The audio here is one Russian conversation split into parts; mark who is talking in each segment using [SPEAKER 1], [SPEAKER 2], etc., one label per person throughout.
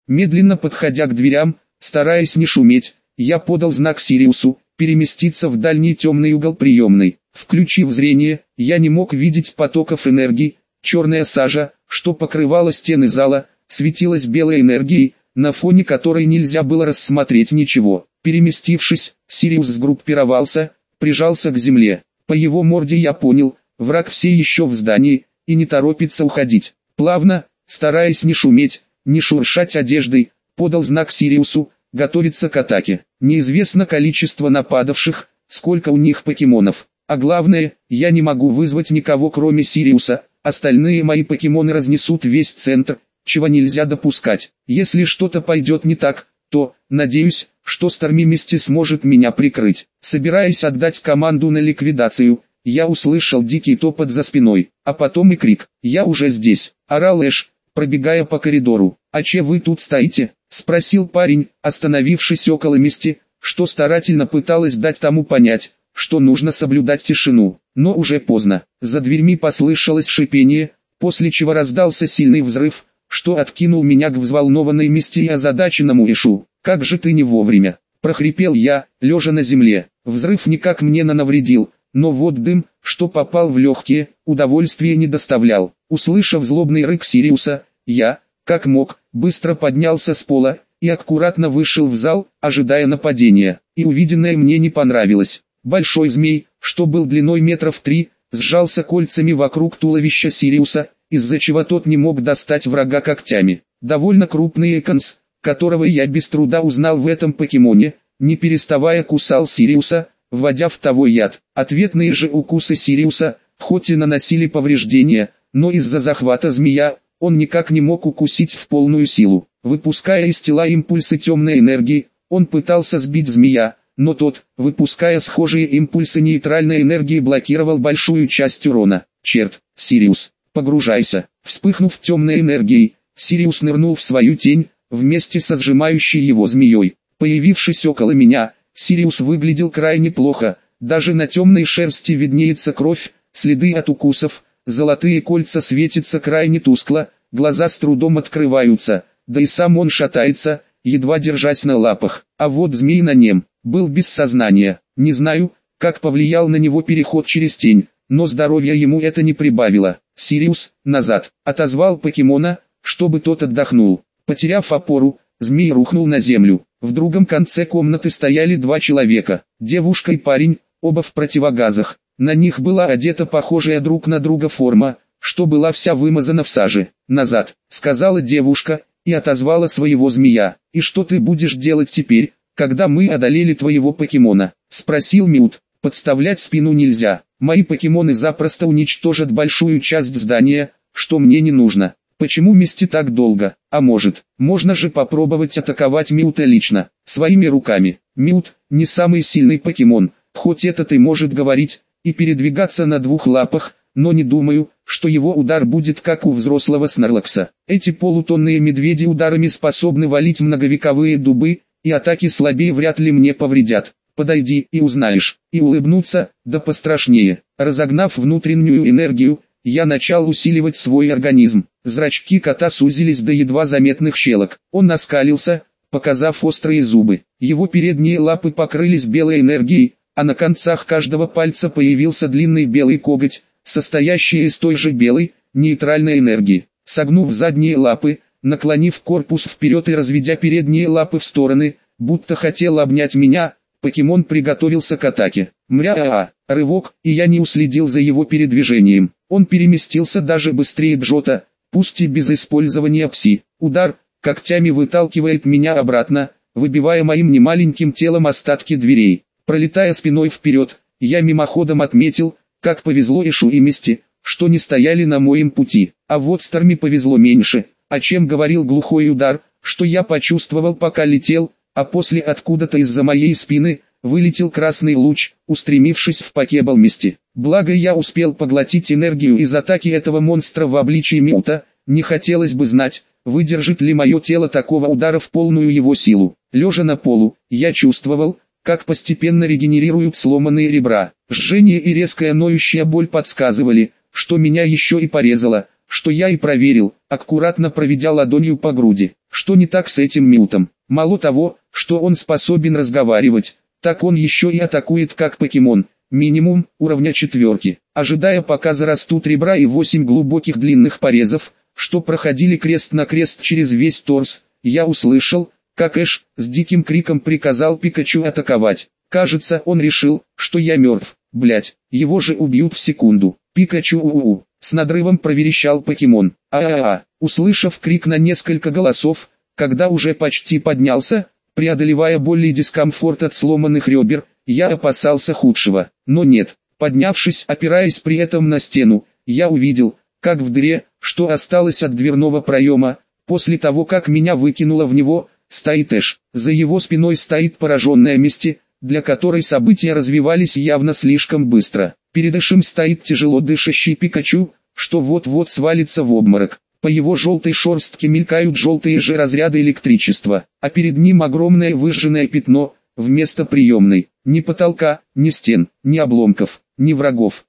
[SPEAKER 1] Медленно подходя к дверям, стараясь не шуметь, я подал знак Сириусу переместиться в дальний темный угол приемной. Включив зрение, я не мог видеть потоков энергии. Черная сажа, что покрывала стены зала, светилась белой энергией, на фоне которой нельзя было рассмотреть ничего. Переместившись, Сириус сгруппировался, прижался к земле. По его морде я понял, враг все еще в здании, и не торопится уходить. Плавно, стараясь не шуметь, не шуршать одеждой, подал знак Сириусу, готовиться к атаке. Неизвестно количество нападавших, сколько у них покемонов. А главное, я не могу вызвать никого кроме Сириуса, остальные мои покемоны разнесут весь центр, чего нельзя допускать. Если что-то пойдет не так, то, надеюсь, что Старми Мисти сможет меня прикрыть. Собираясь отдать команду на ликвидацию, я услышал дикий топот за спиной, а потом и крик. «Я уже здесь!» – орал Эш, пробегая по коридору. «А че вы тут стоите?» – спросил парень, остановившись около Мисти, что старательно пыталась дать тому понять, что нужно соблюдать тишину. Но уже поздно. За дверьми послышалось шипение, после чего раздался сильный взрыв, что откинул меня к взволнованной Мисти и озадаченному Эшу. «Как же ты не вовремя!» – прохрипел я, лежа на земле. Взрыв никак мне не навредил, но вот дым, что попал в легкие, удовольствия не доставлял. Услышав злобный рык Сириуса, я, как мог, быстро поднялся с пола и аккуратно вышел в зал, ожидая нападения. И увиденное мне не понравилось. Большой змей, что был длиной метров 3, сжался кольцами вокруг туловища Сириуса, из-за чего тот не мог достать врага когтями. Довольно крупный Эконс, которого я без труда узнал в этом покемоне, не переставая кусал Сириуса, вводя в того яд. Ответные же укусы Сириуса, хоть и наносили повреждения, но из-за захвата змея, он никак не мог укусить в полную силу. Выпуская из тела импульсы темной энергии, он пытался сбить змея, но тот, выпуская схожие импульсы нейтральной энергии, блокировал большую часть урона. «Черт, Сириус, погружайся!» Вспыхнув темной энергией, Сириус нырнул в свою тень, вместе со сжимающей его змеей. Появившись около меня, Сириус выглядел крайне плохо, даже на темной шерсти виднеется кровь, следы от укусов, золотые кольца светятся крайне тускло, глаза с трудом открываются, да и сам он шатается, едва держась на лапах. А вот змей на нем был без сознания. Не знаю, как повлиял на него переход через тень, но здоровья ему это не прибавило. «Сириус, назад!» — отозвал покемона, чтобы тот отдохнул. Потеряв опору, змей рухнул на землю. В другом конце комнаты стояли два человека, девушка и парень, оба в противогазах. На них была одета похожая друг на друга форма, что была вся вымазана в саже. «Назад!» — сказала девушка, и отозвала своего змея. «И что ты будешь делать теперь, когда мы одолели твоего покемона?» — спросил Мют. «Подставлять спину нельзя. Мои покемоны запросто уничтожат большую часть здания, что мне не нужно. Почему Мисти так долго? А может, можно же попробовать атаковать Мюта лично, своими руками?» Мют — не самый сильный покемон, хоть этот и может говорить, и передвигаться на двух лапах, но не думаю, что его удар будет как у взрослого Снарлокса. Эти полутонные медведи ударами способны валить многовековые дубы, и атаки слабее вряд ли мне повредят. «Подойди и узнаешь», и улыбнуться, да пострашнее. Разогнав внутреннюю энергию, я начал усиливать свой организм. Зрачки кота сузились до едва заметных щелок. Он оскалился, показав острые зубы. Его передние лапы покрылись белой энергией, а на концах каждого пальца появился длинный белый коготь, состоящий из той же белой, нейтральной энергии. Согнув задние лапы, наклонив корпус вперед и разведя передние лапы в стороны, будто хотел обнять меня, покемон приготовился к атаке. Рывок, и я не уследил за его передвижением. Он переместился даже быстрее Джота, пусть и без использования пси. Удар, когтями выталкивает меня обратно, выбивая моим немаленьким телом остатки дверей. Пролетая спиной вперед, я мимоходом отметил, как повезло Эшу и Мисти, что не стояли на моем пути. А вот Старми повезло меньше, о чем говорил глухой удар, что я почувствовал пока летел, а после откуда-то из-за моей спины вылетел красный луч, устремившись в покебал Мисти. Благо я успел поглотить энергию из атаки этого монстра в обличии Мюта, не хотелось бы знать, выдержит ли мое тело такого удара в полную его силу. Лежа на полу, я чувствовал, как постепенно регенерируют сломанные ребра. Жжение и резкая ноющая боль подсказывали, что меня еще и порезало, что я и проверил, аккуратно проведя ладонью по груди. Что не так с этим Мютом? Мало того, что он способен разговаривать, так он еще и атакует как покемон, минимум уровня 4. Ожидая пока зарастут ребра и 8 глубоких длинных порезов, что проходили крест на крест через весь торс, я услышал, как Эш с диким криком приказал Пикачу атаковать. Кажется, он решил, что я мертв. Блять, его же убьют в секунду. Пикачу у-у-у, с надрывом проверещал покемон. А-а-а, услышав крик на несколько голосов, когда уже почти поднялся, преодолевая боль и дискомфорт от сломанных ребер, я опасался худшего. Но нет, поднявшись, опираясь при этом на стену, я увидел, как в дыре, что осталось от дверного проема, после того как меня выкинуло в него, стоит Эш. За его спиной стоит пораженная Мисти, для которой события развивались явно слишком быстро. Перед Эшем стоит тяжело дышащий Пикачу, что вот-вот свалится в обморок. По его желтой шерстке мелькают желтые же разряды электричества, а перед ним огромное выжженное пятно, вместо приемной. Ни потолка, ни стен, ни обломков, ни врагов.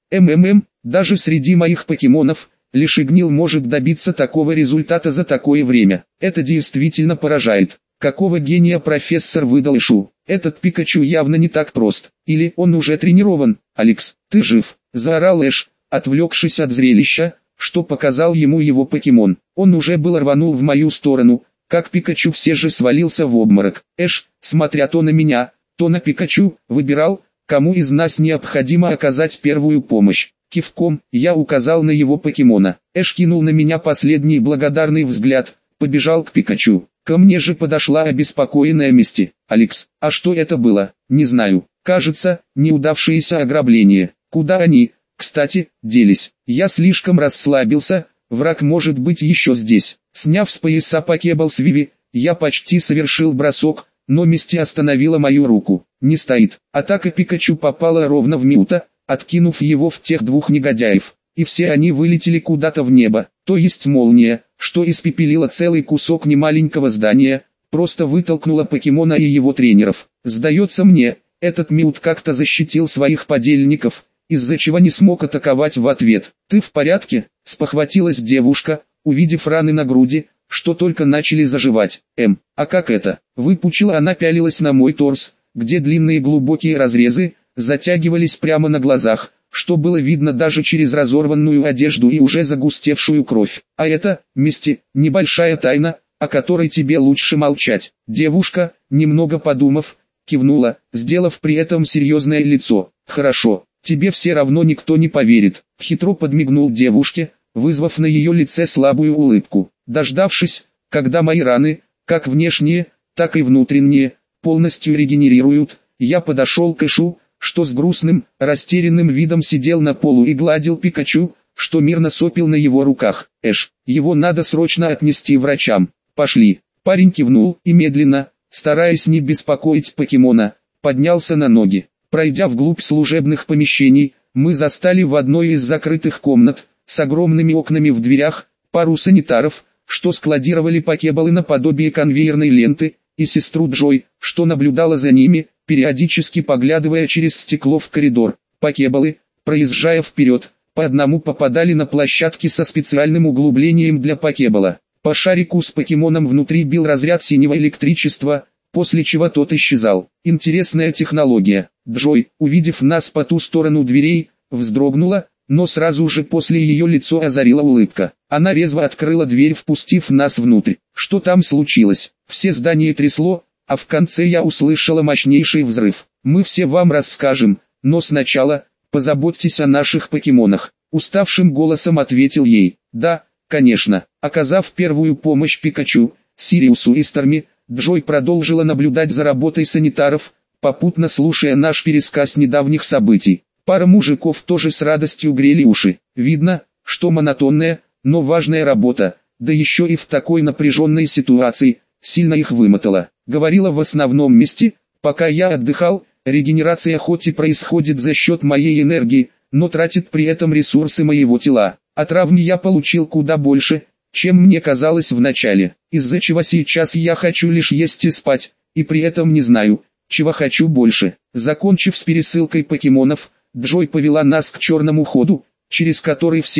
[SPEAKER 1] Даже среди моих покемонов, лишь Игнил может добиться такого результата за такое время. Это действительно поражает. Какого гения профессор выдал Эшу? Этот Пикачу явно не так прост. Или он уже тренирован? «Алекс, ты жив?» – заорал Эш, отвлекшись от зрелища, что показал ему его покемон. Он уже был рванул в мою сторону, как Пикачу все же свалился в обморок. Эш, смотря то на меня, то на Пикачу, выбирал, кому из нас необходимо оказать первую помощь. Кивком я указал на его покемона. Эш кинул на меня последний благодарный взгляд, побежал к Пикачу. Ко мне же подошла обеспокоенная Мисти. «Алекс, а что это было?» «Не знаю. Кажется, неудавшееся ограбление. Куда они, кстати, делись?» Я слишком расслабился, враг может быть еще здесь. Сняв с пояса покебл с Виви, я почти совершил бросок, но Мисти остановила мою руку. Не стоит. Атака Пикачу попала ровно в Мюта, откинув его в тех двух негодяев. И все они вылетели куда-то в небо, то есть молния, что испепелила целый кусок немаленького здания, просто вытолкнула покемона и его тренеров. Сдается мне, этот Мют как-то защитил своих подельников, из-за чего не смог атаковать в ответ. «Ты в порядке?» – спохватилась девушка, увидев раны на груди, что только начали заживать. А как это?» Выпучила она, пялилась на мой торс, где длинные глубокие разрезы, затягивались прямо на глазах, что было видно даже через разорванную одежду и уже загустевшую кровь. «А это, Мисти, небольшая тайна, о которой тебе лучше молчать». Девушка, немного подумав, кивнула, сделав при этом серьезное лицо. «Хорошо, тебе все равно никто не поверит». Хитро подмигнул девушке, вызвав на ее лице слабую улыбку. Дождавшись, когда мои раны, как внешние, так и внутренние, полностью регенерируют, я подошел к Эшу, что с грустным, растерянным видом сидел на полу и гладил Пикачу, что мирно сопел на его руках. «Эш, его надо срочно отнести врачам. Пошли». Парень кивнул и медленно, стараясь не беспокоить покемона, поднялся на ноги. Пройдя вглубь служебных помещений, мы застали в одной из закрытых комнат, с огромными окнами в дверях, пару санитаров, что складировали покеболы наподобие конвейерной ленты, и сестру Джой, что наблюдала за ними, периодически поглядывая через стекло в коридор. Покеболы, проезжая вперед, по одному попадали на площадки со специальным углублением для покебола. По шарику с покемоном внутри бил разряд синего электричества, после чего тот исчезал. Интересная технология. Джой, увидев нас по ту сторону дверей, вздрогнула, но сразу же после ее лицо озарила улыбка. Она резво открыла дверь, впустив нас внутрь. Что там случилось? Все здание трясло, а в конце я услышала мощнейший взрыв. «Мы все вам расскажем, но сначала, позаботьтесь о наших покемонах», — уставшим голосом ответил ей. «Да, конечно». Оказав первую помощь Пикачу, Сириусу и Старми, Джой продолжила наблюдать за работой санитаров, попутно слушая наш пересказ недавних событий. Пара мужиков тоже с радостью грели уши. Видно, что монотонная, но важная работа, да еще и в такой напряженной ситуации, сильно их вымотала. Говорила в основном Мисти, пока я отдыхал, регенерация хоть и происходит за счет моей энергии, но тратит при этом ресурсы моего тела. От травм я получил куда больше, чем мне казалось в начале, из-за чего сейчас я хочу лишь есть и спать, и при этом не знаю, чего хочу больше. Закончив с пересылкой покемонов, Джой повела нас к черному ходу, через который все,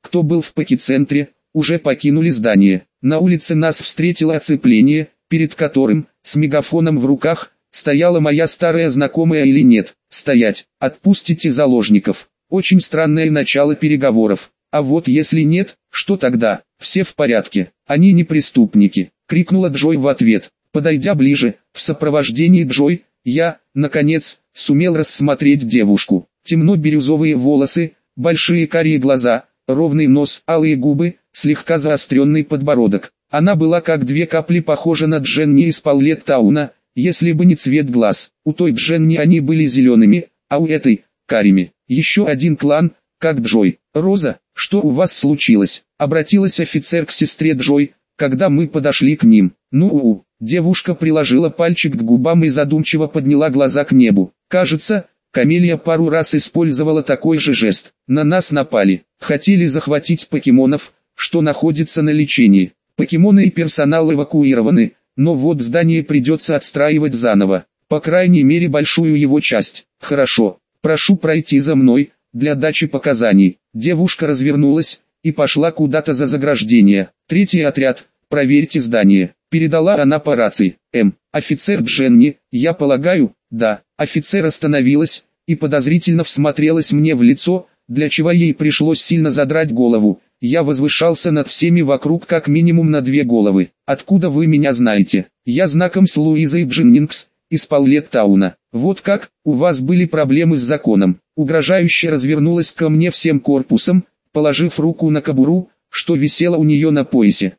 [SPEAKER 1] кто был в паки-центре, уже покинули здание. На улице нас встретило оцепление, перед которым, с мегафоном в руках, стояла моя старая знакомая или нет. Стоять, отпустите заложников. Очень странное начало переговоров. А вот если нет, что тогда? Все в порядке, они не преступники, крикнула Джой в ответ. Подойдя ближе, в сопровождении Джой, я, наконец, сумел рассмотреть девушку. Темно-бирюзовые волосы, большие карие глаза, ровный нос, алые губы, слегка заостренный подбородок. Она была как две капли похожа на Дженни из Паллеттауна, если бы не цвет глаз. У той Дженни они были зелеными, а у этой – карими. Еще один клан, как Джой. «Роза, что у вас случилось?» – обратилась офицер к сестре Джой, когда мы подошли к ним. «Ну-у». Девушка приложила пальчик к губам и задумчиво подняла глаза к небу. «Кажется, Камелия пару раз использовала такой же жест. На нас напали. Хотели захватить покемонов, что находится на лечении. Покемоны и персонал эвакуированы, но вот здание придется отстраивать заново. По крайней мере большую его часть. Хорошо, прошу пройти за мной, для дачи показаний». Девушка развернулась и пошла куда-то за заграждение. «Третий отряд, проверьте здание», — передала она по рации. Офицер Дженни, я полагаю?» «Да». Офицер остановилась и подозрительно всмотрелась мне в лицо, для чего ей пришлось сильно задрать голову. Я возвышался над всеми вокруг как минимум на 2 головы. «Откуда вы меня знаете?» «Я знаком с Луизой Дженнингс, из Паллеттауна». «Вот как, у вас были проблемы с законом». Угрожающе развернулась ко мне всем корпусом, положив руку на кобуру, что висела у нее на поясе.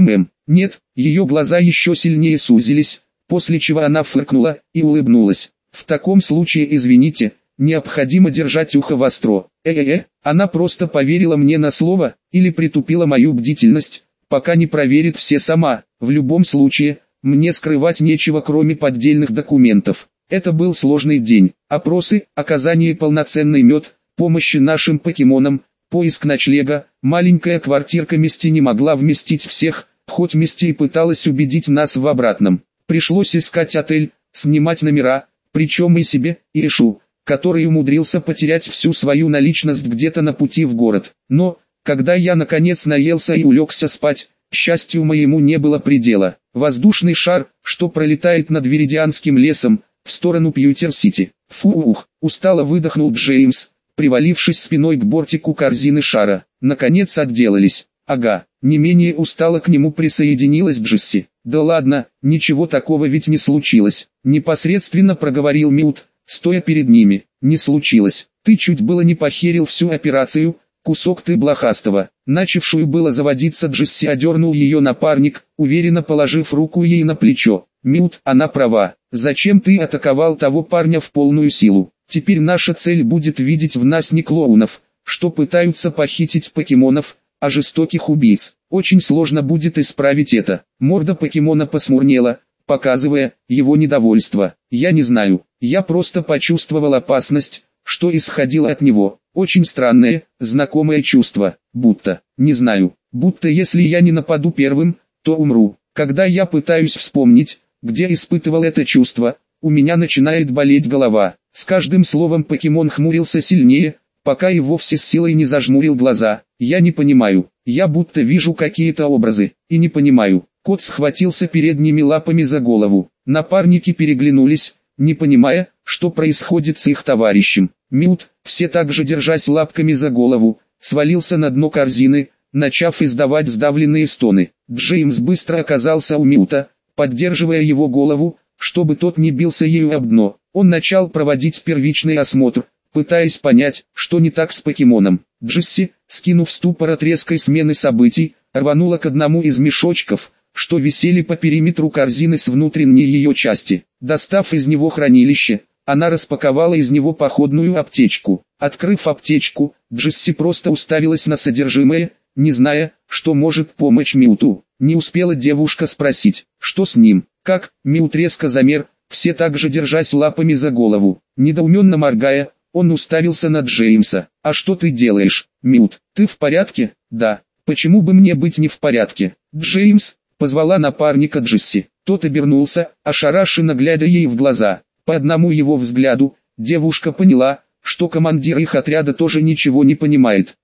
[SPEAKER 1] Нет, ее глаза еще сильнее сузились, после чего она фыркнула и улыбнулась. «В таком случае извините, необходимо держать ухо востро». Она просто поверила мне на слово, или притупила мою бдительность, пока не проверит все сама. В любом случае, мне скрывать нечего кроме поддельных документов. Это был сложный день. Опросы, оказание полноценный мед, помощи нашим покемонам, поиск ночлега. Маленькая квартирка Мисти не могла вместить всех, хоть Мисти и пыталась убедить нас в обратном. Пришлось искать отель, снимать номера, причем и себе, и Эшу, который умудрился потерять всю свою наличность где-то на пути в город. Но, когда я наконец наелся и улегся спать, счастью моему не было предела. Воздушный шар, что пролетает над Веридианским лесом, в сторону Пьютер-Сити. Фух, устало выдохнул Джеймс, привалившись спиной к бортику корзины шара. Наконец отделались. Ага, не менее устало к нему присоединилась Джесси. Да ладно, ничего такого ведь не случилось. Непосредственно проговорил Мют, стоя перед ними. Не случилось. Ты чуть было не похерил всю операцию, кусок ты блохастого. Начавшую было заводиться Джесси одернул ее напарник, уверенно положив руку ей на плечо. Мют, она права. Зачем ты атаковал того парня в полную силу? Теперь наша цель будет видеть в нас не клоунов, что пытаются похитить покемонов, а жестоких убийц. Очень сложно будет исправить это. Морда покемона посмурнела, показывая его недовольство. Я не знаю, я просто почувствовал опасность, что исходило от него. Очень странное, знакомое чувство, будто, не знаю, будто если я не нападу первым, то умру. Когда я пытаюсь вспомнить, где испытывал это чувство, у меня начинает болеть голова. С каждым словом покемон хмурился сильнее, пока и вовсе с силой не зажмурил глаза. Я не понимаю, я будто вижу какие-то образы, и не понимаю. Кот схватился передними лапами за голову. Напарники переглянулись, не понимая, что происходит с их товарищем. Мют, все так же держась лапками за голову, свалился на дно корзины, начав издавать сдавленные стоны. Джеймс быстро оказался у Мюта, поддерживая его голову, чтобы тот не бился ею об дно. Он начал проводить первичный осмотр, пытаясь понять, что не так с покемоном. Джесси, скинув ступор от резкой смены событий, рванула к одному из мешочков, что висели по периметру корзины с внутренней ее части. Достав из него хранилище, она распаковала из него походную аптечку. Открыв аптечку, Джесси просто уставилась на содержимое, не зная, что может помочь Мюту. Не успела девушка спросить, что с ним. Как? Мют резко замер, все так же держась лапами за голову. Недоуменно моргая, он уставился на Джеймса. «А что ты делаешь, Мют? Ты в порядке?» «Да. Почему бы мне быть не в порядке?» «Джеймс», — позвала напарника Джесси. Тот обернулся, ошарашенно глядя ей в глаза. По одному его взгляду, девушка поняла, что командир их отряда тоже ничего не понимает.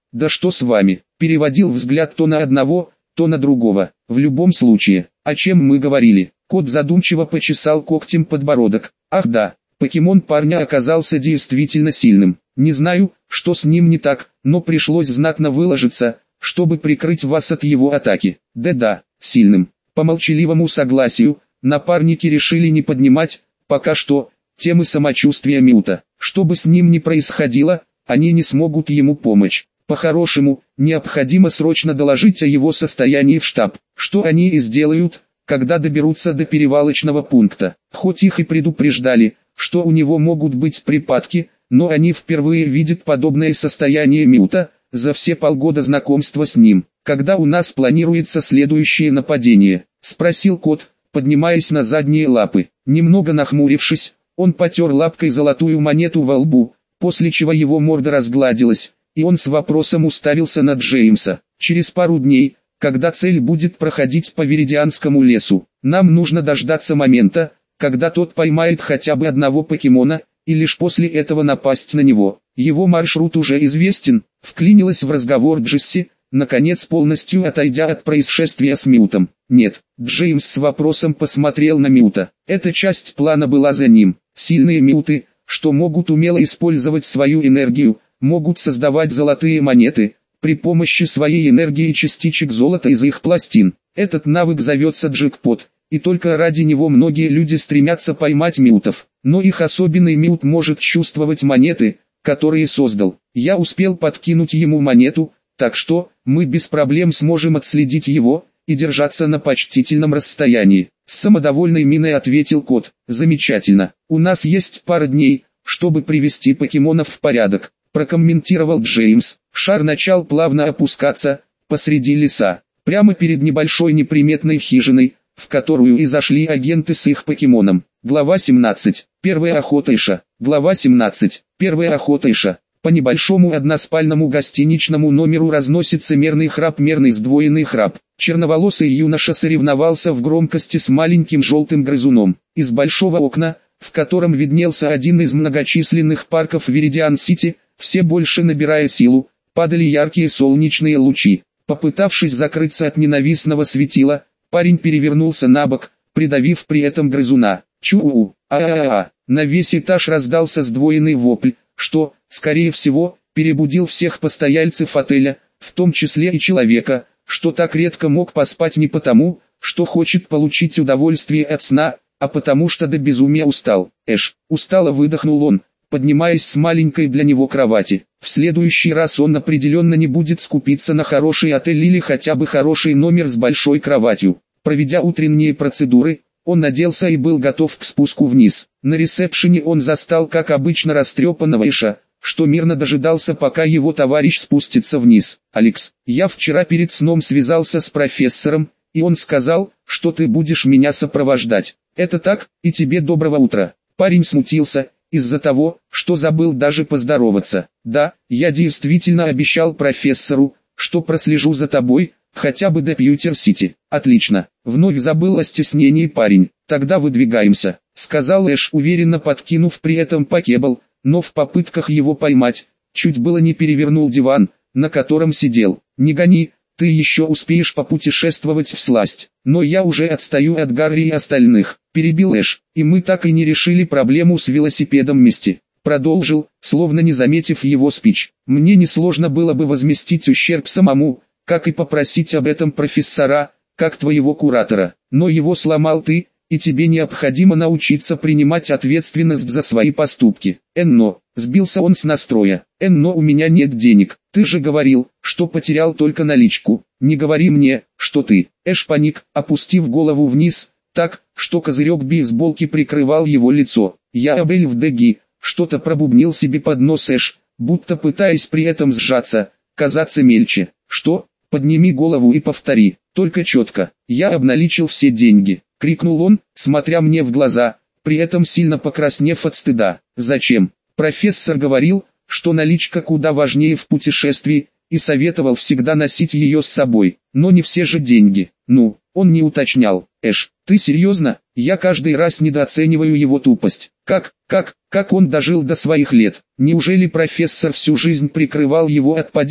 [SPEAKER 1] Да что с вами? Переводил взгляд то на одного, то на другого. В любом случае, о чем мы говорили? Кот задумчиво почесал когтем подбородок. Ах да, покемон парня оказался действительно сильным. Не знаю, что с ним не так, но пришлось знатно выложиться, чтобы прикрыть вас от его атаки. Да-да, сильным. По молчаливому согласию, напарники решили не поднимать, пока что, темы самочувствия Мюта. Что бы с ним ни происходило, они не смогут ему помочь. По-хорошему, необходимо срочно доложить о его состоянии в штаб. Что они и сделают, когда доберутся до перевалочного пункта. Хоть их и предупреждали, что у него могут быть припадки, но они впервые видят подобное состояние Мюта за все полгода знакомства с ним. «Когда у нас планируется следующее нападение?» – спросил кот, поднимаясь на задние лапы. Немного нахмурившись, он потер лапкой золотую монету во лбу, после чего его морда разгладилась, и он с вопросом уставился на Джеймса. «Через пару дней, когда цель будет проходить по Веридианскому лесу, нам нужно дождаться момента, когда тот поймает хотя бы одного покемона, и лишь после этого напасть на него. Его маршрут уже известен», — вклинилась в разговор Джесси, наконец полностью отойдя от происшествия с Мютом. «Нет», — Джеймс с вопросом посмотрел на Мюта. «Эта часть плана была за ним. Сильные Мюты, что могут умело использовать свою энергию, могут создавать золотые монеты, при помощи своей энергии частичек золота из их пластин. Этот навык зовется джекпот, и только ради него многие люди стремятся поймать Мютов. Но их особенный Мют может чувствовать монеты, которые создал. Я успел подкинуть ему монету, так что мы без проблем сможем отследить его и держаться на почтительном расстоянии». С самодовольной миной ответил кот. «Замечательно. У нас есть пара дней, чтобы привести покемонов в порядок», прокомментировал Джеймс. Шар начал плавно опускаться посреди леса, прямо перед небольшой неприметной хижиной, в которую и зашли агенты с их покемоном. Глава 17. Первая охотайша. Глава 17. Первая охотайша. По небольшому односпальному гостиничному номеру разносится мерный сдвоенный храп. Черноволосый юноша соревновался в громкости с маленьким желтым грызуном. Из большого окна, в котором виднелся один из многочисленных парков Веридиан-Сити, все больше набирая силу, падали яркие солнечные лучи. Попытавшись закрыться от ненавистного светила, парень перевернулся на бок, придавив при этом грызуна. Чу-у, а-а-а. На весь этаж раздался сдвоенный вопль, что, скорее всего, перебудил всех постояльцев отеля, в том числе и человека, что так редко мог поспать не потому, что хочет получить удовольствие от сна, а потому что до безумия устал. Устало выдохнул он, поднимаясь с маленькой для него кровати. В следующий раз он определенно не будет скупиться на хороший отель или хотя бы хороший номер с большой кроватью. Проведя утренние процедуры, он оделся и был готов к спуску вниз. На ресепшене он застал как обычно растрепанного Эша, что мирно дожидался пока его товарищ спустится вниз. «Алекс, я вчера перед сном связался с профессором, и он сказал, что ты будешь меня сопровождать. Это так, и тебе доброго утра». Парень смутился, из-за того, что забыл даже поздороваться. «Да, я действительно обещал профессору, что прослежу за тобой, хотя бы до Пьютер-Сити». «Отлично». Вновь забыл о стеснении парень. «Тогда выдвигаемся», — сказал Эш, уверенно подкинув при этом покебл, но в попытках его поймать, чуть было не перевернул диван, на котором сидел. «Не гони, ты еще успеешь попутешествовать всласть. Но я уже отстаю от Гарри и остальных», — перебил Эш, «и мы так и не решили проблему с велосипедом вместе». Продолжил, словно не заметив его спич. «Мне несложно было бы возместить ущерб самому, как и попросить об этом профессора, как твоего куратора. Но его сломал ты, и тебе необходимо научиться принимать ответственность за свои поступки». «Энно», сбился он с настроя, «Энно, у меня нет денег. Ты же говорил, что потерял только наличку. Не говори мне, что ты». Эш паник, опустив голову вниз, так, что козырек бейсболки прикрывал его лицо. «Я Абель в Деги», что-то пробубнил себе под нос Эш, будто пытаясь при этом сжаться, казаться мельче. «Что? Подними голову и повтори, только четко». «Я обналичил все деньги», — крикнул он, смотря мне в глаза, при этом сильно покраснев от стыда. «Зачем?» Профессор говорил, что наличка куда важнее в путешествии, и советовал всегда носить ее с собой. Но не все же деньги. Ну, он не уточнял. «Эш, ты серьезно? Я каждый раз недооцениваю его тупость. Как он дожил до своих лет? Неужели профессор всю жизнь прикрывал его от падений?»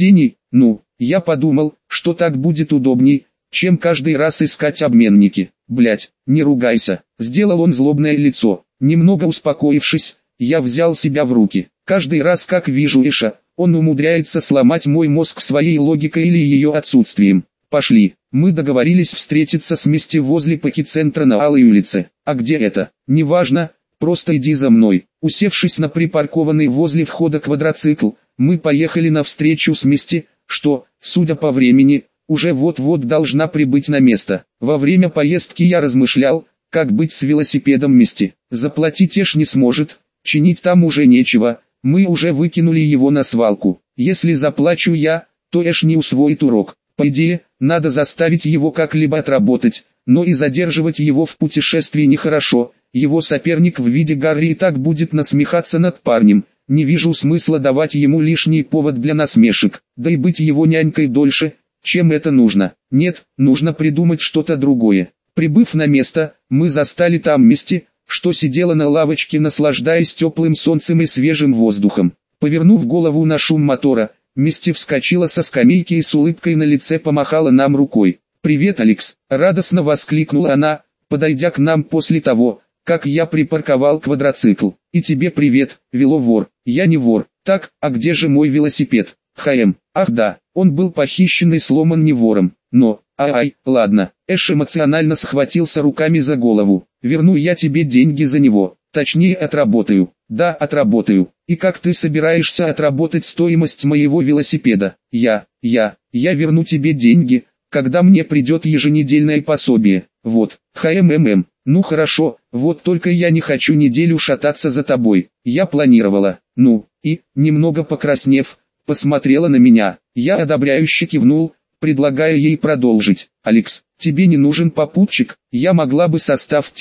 [SPEAKER 1] Ну, я подумал, что так будет удобней, чем каждый раз искать обменники. Блять, не ругайся. Сделал он злобное лицо. Немного успокоившись, я взял себя в руки. Каждый раз, как вижу Эша, он умудряется сломать мой мозг своей логикой или ее отсутствием. Пошли. Мы договорились встретиться с Мисти возле Паки-центра на Алой улице. А где это? Неважно, просто иди за мной. Усевшись на припаркованный возле входа квадроцикл, мы поехали на встречу с Мисти, что, судя по времени, уже вот-вот должна прибыть на место. Во время поездки я размышлял, как быть с велосипедом Мисти. Заплатить Эш не сможет, чинить там уже нечего, мы уже выкинули его на свалку. Если заплачу я, то Эш не усвоит урок. По идее, надо заставить его как-либо отработать, но и задерживать его в путешествии нехорошо. Его соперник в виде Гарри и так будет насмехаться над парнем. Не вижу смысла давать ему лишний повод для насмешек, да и быть его нянькой дольше, чем это нужно. Нет, нужно придумать что-то другое. Прибыв на место, мы застали там Мисти, что сидела на лавочке, наслаждаясь теплым солнцем и свежим воздухом. Повернув голову на шум мотора, Мисти вскочила со скамейки и с улыбкой на лице помахала нам рукой. «Привет, Алекс!» – радостно воскликнула она, подойдя к нам после того, как я припарковал квадроцикл. «И тебе привет, веловор!» «Я не вор. Так, а где же мой велосипед?» Ах да, он был похищен и сломан не вором. Но, ладно». Эш эмоционально схватился руками за голову. «Верну я тебе деньги за него. Точнее, отработаю». «Да, отработаю. И как ты собираешься отработать стоимость моего велосипеда?» Я верну тебе деньги, когда мне придет еженедельное пособие. Вот. Ну хорошо, вот только я не хочу неделю шататься за тобой. Я планировала. Ну, и, немного покраснев, посмотрела на меня. Я одобряюще кивнул, предлагая ей продолжить. «Алекс, тебе не нужен попутчик, я могла бы состав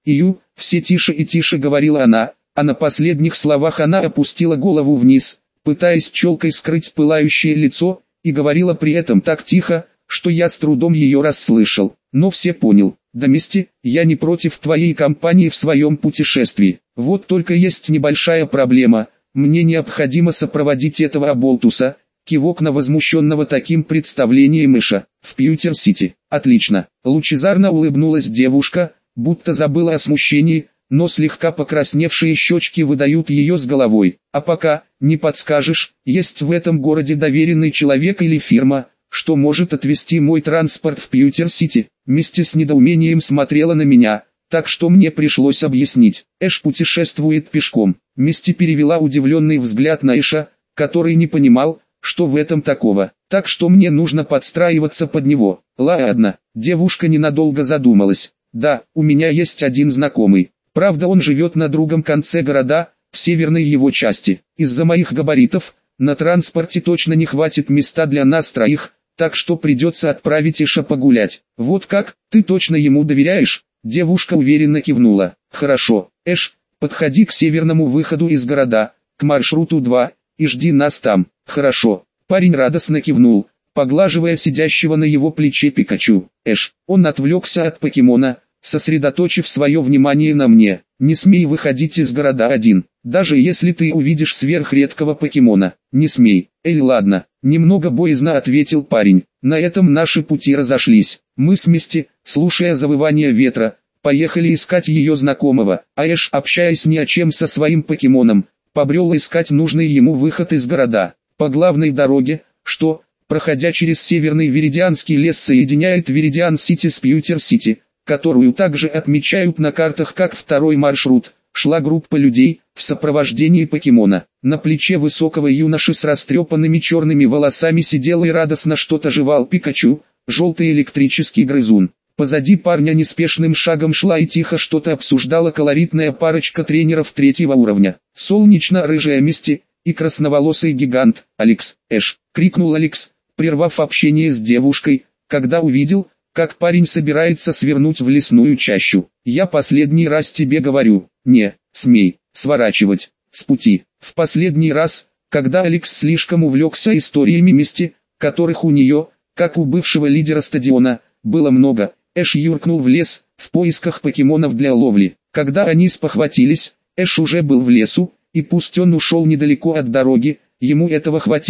[SPEAKER 1] все тише и тише говорила она, а на последних словах она опустила голову вниз, пытаясь челкой скрыть пылающее лицо, и говорила при этом так тихо, что я с трудом ее расслышал, но все понял. «Да, Мисти, я не против твоей компании в своем путешествии, вот только есть небольшая проблема, мне необходимо сопроводить этого оболтуса». Кивок на возмущенного таким представлением Эша. «В Пьютер-Сити. Отлично». Лучезарно улыбнулась девушка, будто забыла о смущении, но слегка покрасневшие щечки выдают ее с головой. «А пока, не подскажешь, есть в этом городе доверенный человек или фирма, что может отвезти мой транспорт в Пьютер-Сити?» Мисти с недоумением смотрела на меня, так что мне пришлось объяснить. Эш путешествует пешком. Мисти перевела удивленный взгляд на Эша, который не понимал, что в этом такого, так что мне нужно подстраиваться под него. Ладно, девушка ненадолго задумалась. «Да, у меня есть один знакомый. Правда, он живет на другом конце города, в северной его части. Из-за моих габаритов, на транспорте точно не хватит места для нас троих, так что придется отправить Эша погулять». «Вот как, ты точно ему доверяешь?» Девушка уверенно кивнула. «Хорошо, Эш, подходи к северному выходу из города, к маршруту 2, и жди нас там». «Хорошо». Парень радостно кивнул, поглаживая сидящего на его плече Пикачу. «Эш». Он отвлекся от покемона, сосредоточив свое внимание на мне. «Не смей выходить из города один, даже если ты увидишь сверхредкого покемона. Не смей». Ладно». Немного боязно ответил парень. На этом наши пути разошлись. Мы с Мисти, слушая завывание ветра, поехали искать ее знакомого, а Эш, общаясь ни о чем со своим покемоном, побрел искать нужный ему выход из города. По главной дороге, что, проходя через северный Веридианский лес, соединяет Веридиан-Сити с Пьютер-Сити, которую также отмечают на картах как второй маршрут, шла группа людей, в сопровождении покемона. На плече высокого юноши с растрепанными черными волосами сидел и радостно что-то жевал Пикачу, желтый электрический грызун. Позади парня неспешным шагом шла и тихо что-то обсуждала колоритная парочка тренеров третьего уровня. Солнечно-рыжая Мисти и красноволосый гигант, «Алекс, Эш!» — крикнул Алекс, прервав общение с девушкой, когда увидел, как парень собирается свернуть в лесную чащу. «Я последний раз тебе говорю, не смей сворачивать с пути». В последний раз, когда Алекс слишком увлекся историями Мисти, которых у нее, как у бывшего лидера стадиона, было много, Эш юркнул в лес, в поисках покемонов для ловли. Когда они спохватились, Эш уже был в лесу, и пусть он ушел недалеко от дороги, ему этого хватило,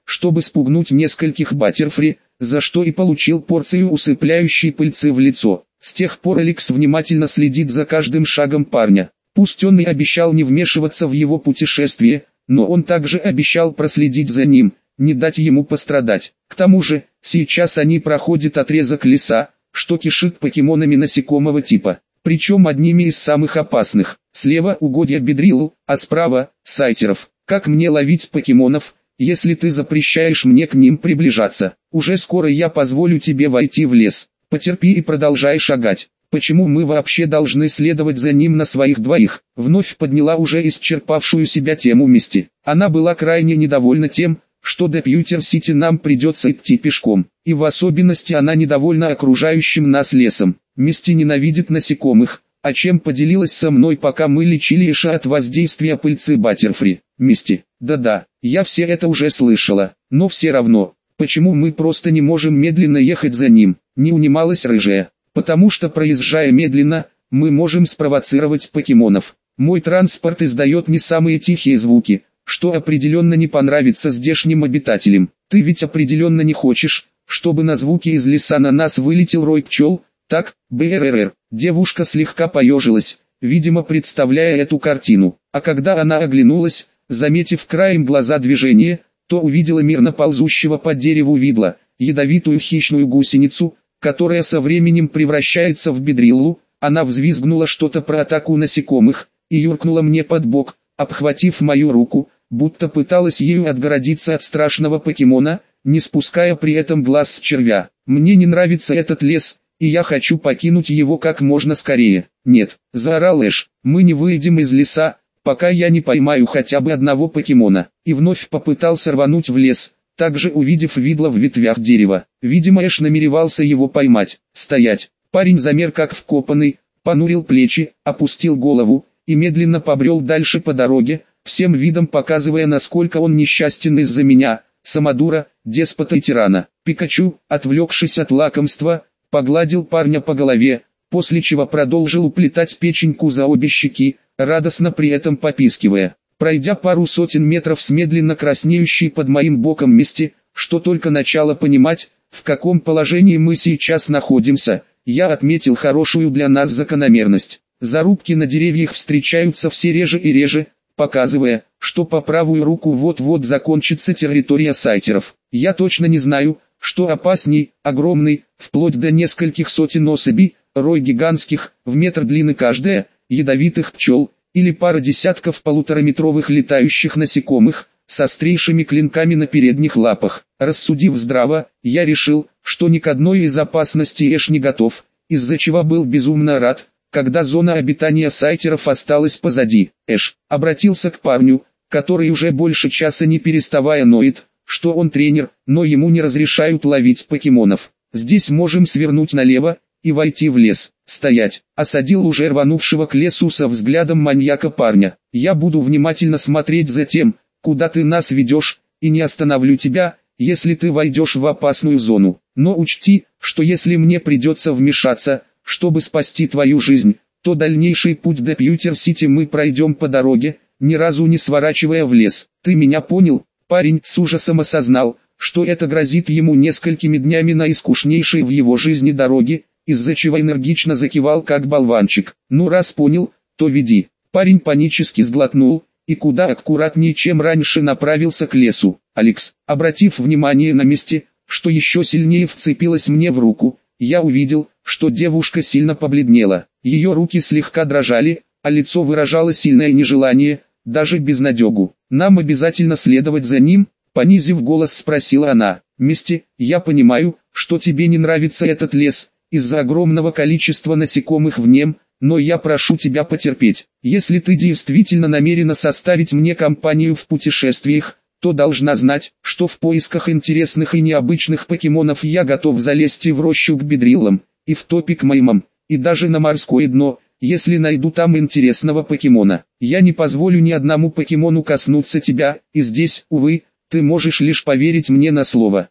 [SPEAKER 1] чтобы спугнуть нескольких баттерфри, за что и получил порцию усыпляющей пыльцы в лицо. С тех пор Алекс внимательно следит за каждым шагом парня. Пусть он и обещал не вмешиваться в его путешествие, но он также обещал проследить за ним, не дать ему пострадать. К тому же, сейчас они проходят отрезок леса, что кишит покемонами насекомого типа, причем одними из самых опасных. Слева угодья Бедриллу, а справа – сайтеров. Как мне ловить покемонов, если ты запрещаешь мне к ним приближаться? Уже скоро я позволю тебе войти в лес. Потерпи и продолжай шагать. Почему мы вообще должны следовать за ним на своих двоих? Вновь подняла уже исчерпавшую себя тему Мисти. Она была крайне недовольна тем, что до Пьютер-Сити нам придется идти пешком. И в особенности она недовольна окружающим нас лесом. Мисти ненавидит насекомых, о чем поделилась со мной, пока мы лечили Эша от воздействия пыльцы баттерфри. Мисти, да-да, я все это уже слышала, но все равно, почему мы просто не можем медленно ехать за ним, не унималась рыжая. Потому что, проезжая медленно, мы можем спровоцировать покемонов. Мой транспорт издает не самые тихие звуки, что определенно не понравится здешним обитателям. Ты ведь определенно не хочешь, чтобы на звуки из леса на нас вылетел рой пчел, так, БРР. Девушка слегка поежилась, видимо представляя эту картину. А когда она оглянулась, заметив краем глаза движение, то увидела мирно ползущего по дереву видла, ядовитую хищную гусеницу, которая со временем превращается в Бедриллу. Она взвизгнула что-то про атаку насекомых и юркнула мне под бок, обхватив мою руку, будто пыталась ею отгородиться от страшного покемона, не спуская при этом глаз с червя. Мне не нравится этот лес, и я хочу покинуть его как можно скорее. Нет, заорал Эш, мы не выйдем из леса, пока я не поймаю хотя бы одного покемона. И вновь попытался рвануть в лес, также увидев видла в ветвях дерева. Видимо, Эш намеревался его поймать. Стоять. Парень замер как вкопанный, понурил плечи, опустил голову и медленно побрел дальше по дороге, всем видом показывая, насколько он несчастен из-за меня, самодура, деспота и тирана. Пикачу, отвлекшись от лакомства, погладил парня по голове, после чего продолжил уплетать печеньку за обе щеки, радостно при этом попискивая. Пройдя пару сотен метров с медленно краснеющей под моим боком Мисти, что только начало понимать, в каком положении мы сейчас находимся, я отметил хорошую для нас закономерность. Зарубки на деревьях встречаются все реже и реже, показывая, что по правую руку вот-вот закончится территория сайтеров. Я точно не знаю, что опасней, огромный, вплоть до нескольких сотен особей, рой гигантских, в метр длины каждая, ядовитых пчел, или пара десятков полутораметровых летающих насекомых, с острейшими клинками на передних лапах. Рассудив здраво, я решил, что ни к одной из опасностей Эш не готов, из-за чего был безумно рад, когда зона обитания сайтеров осталась позади. Эш обратился к парню, который уже больше часа не переставая ноет, что он тренер, но ему не разрешают ловить покемонов. Здесь можем свернуть налево и войти в лес. Стоять, осадил уже рванувшего к лесу со взглядом маньяка парня. Я буду внимательно смотреть за тем, куда ты нас ведешь, и не остановлю тебя, если ты войдешь в опасную зону. Но учти, что если мне придется вмешаться, чтобы спасти твою жизнь, то дальнейший путь до Пьютер-Сити мы пройдем по дороге, ни разу не сворачивая в лес. Ты меня понял? Парень с ужасом осознал, что это грозит ему несколькими днями на искушнейшей в его жизни дороге, из-за чего энергично закивал как болванчик. Ну раз понял, то веди. Парень панически сглотнул, и куда аккуратнее чем раньше направился к лесу. Алекс, обратив внимание на месте, что еще сильнее вцепилась мне в руку, я увидел, что девушка сильно побледнела. Ее руки слегка дрожали, а лицо выражало сильное нежелание, даже безнадегу. Нам обязательно следовать за ним, понизив голос спросила она. Мисти, я понимаю, что тебе не нравится этот лес, из-за огромного количества насекомых в нем, но я прошу тебя потерпеть. Если ты действительно намерена составить мне компанию в путешествиях, то должна знать, что в поисках интересных и необычных покемонов я готов залезть и в рощу к Бедриллам, и в топик Маймам, и даже на морское дно, если найду там интересного покемона. Я не позволю ни одному покемону коснуться тебя, и здесь, увы, ты можешь лишь поверить мне на слово.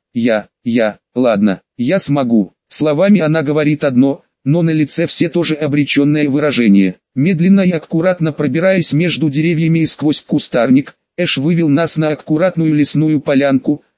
[SPEAKER 1] Ладно, я смогу. Словами она говорит одно, но на лице все тоже обреченное выражение. Медленно и аккуратно пробираясь между деревьями и сквозь кустарник, Эш вывел нас на аккуратную лесную полянку,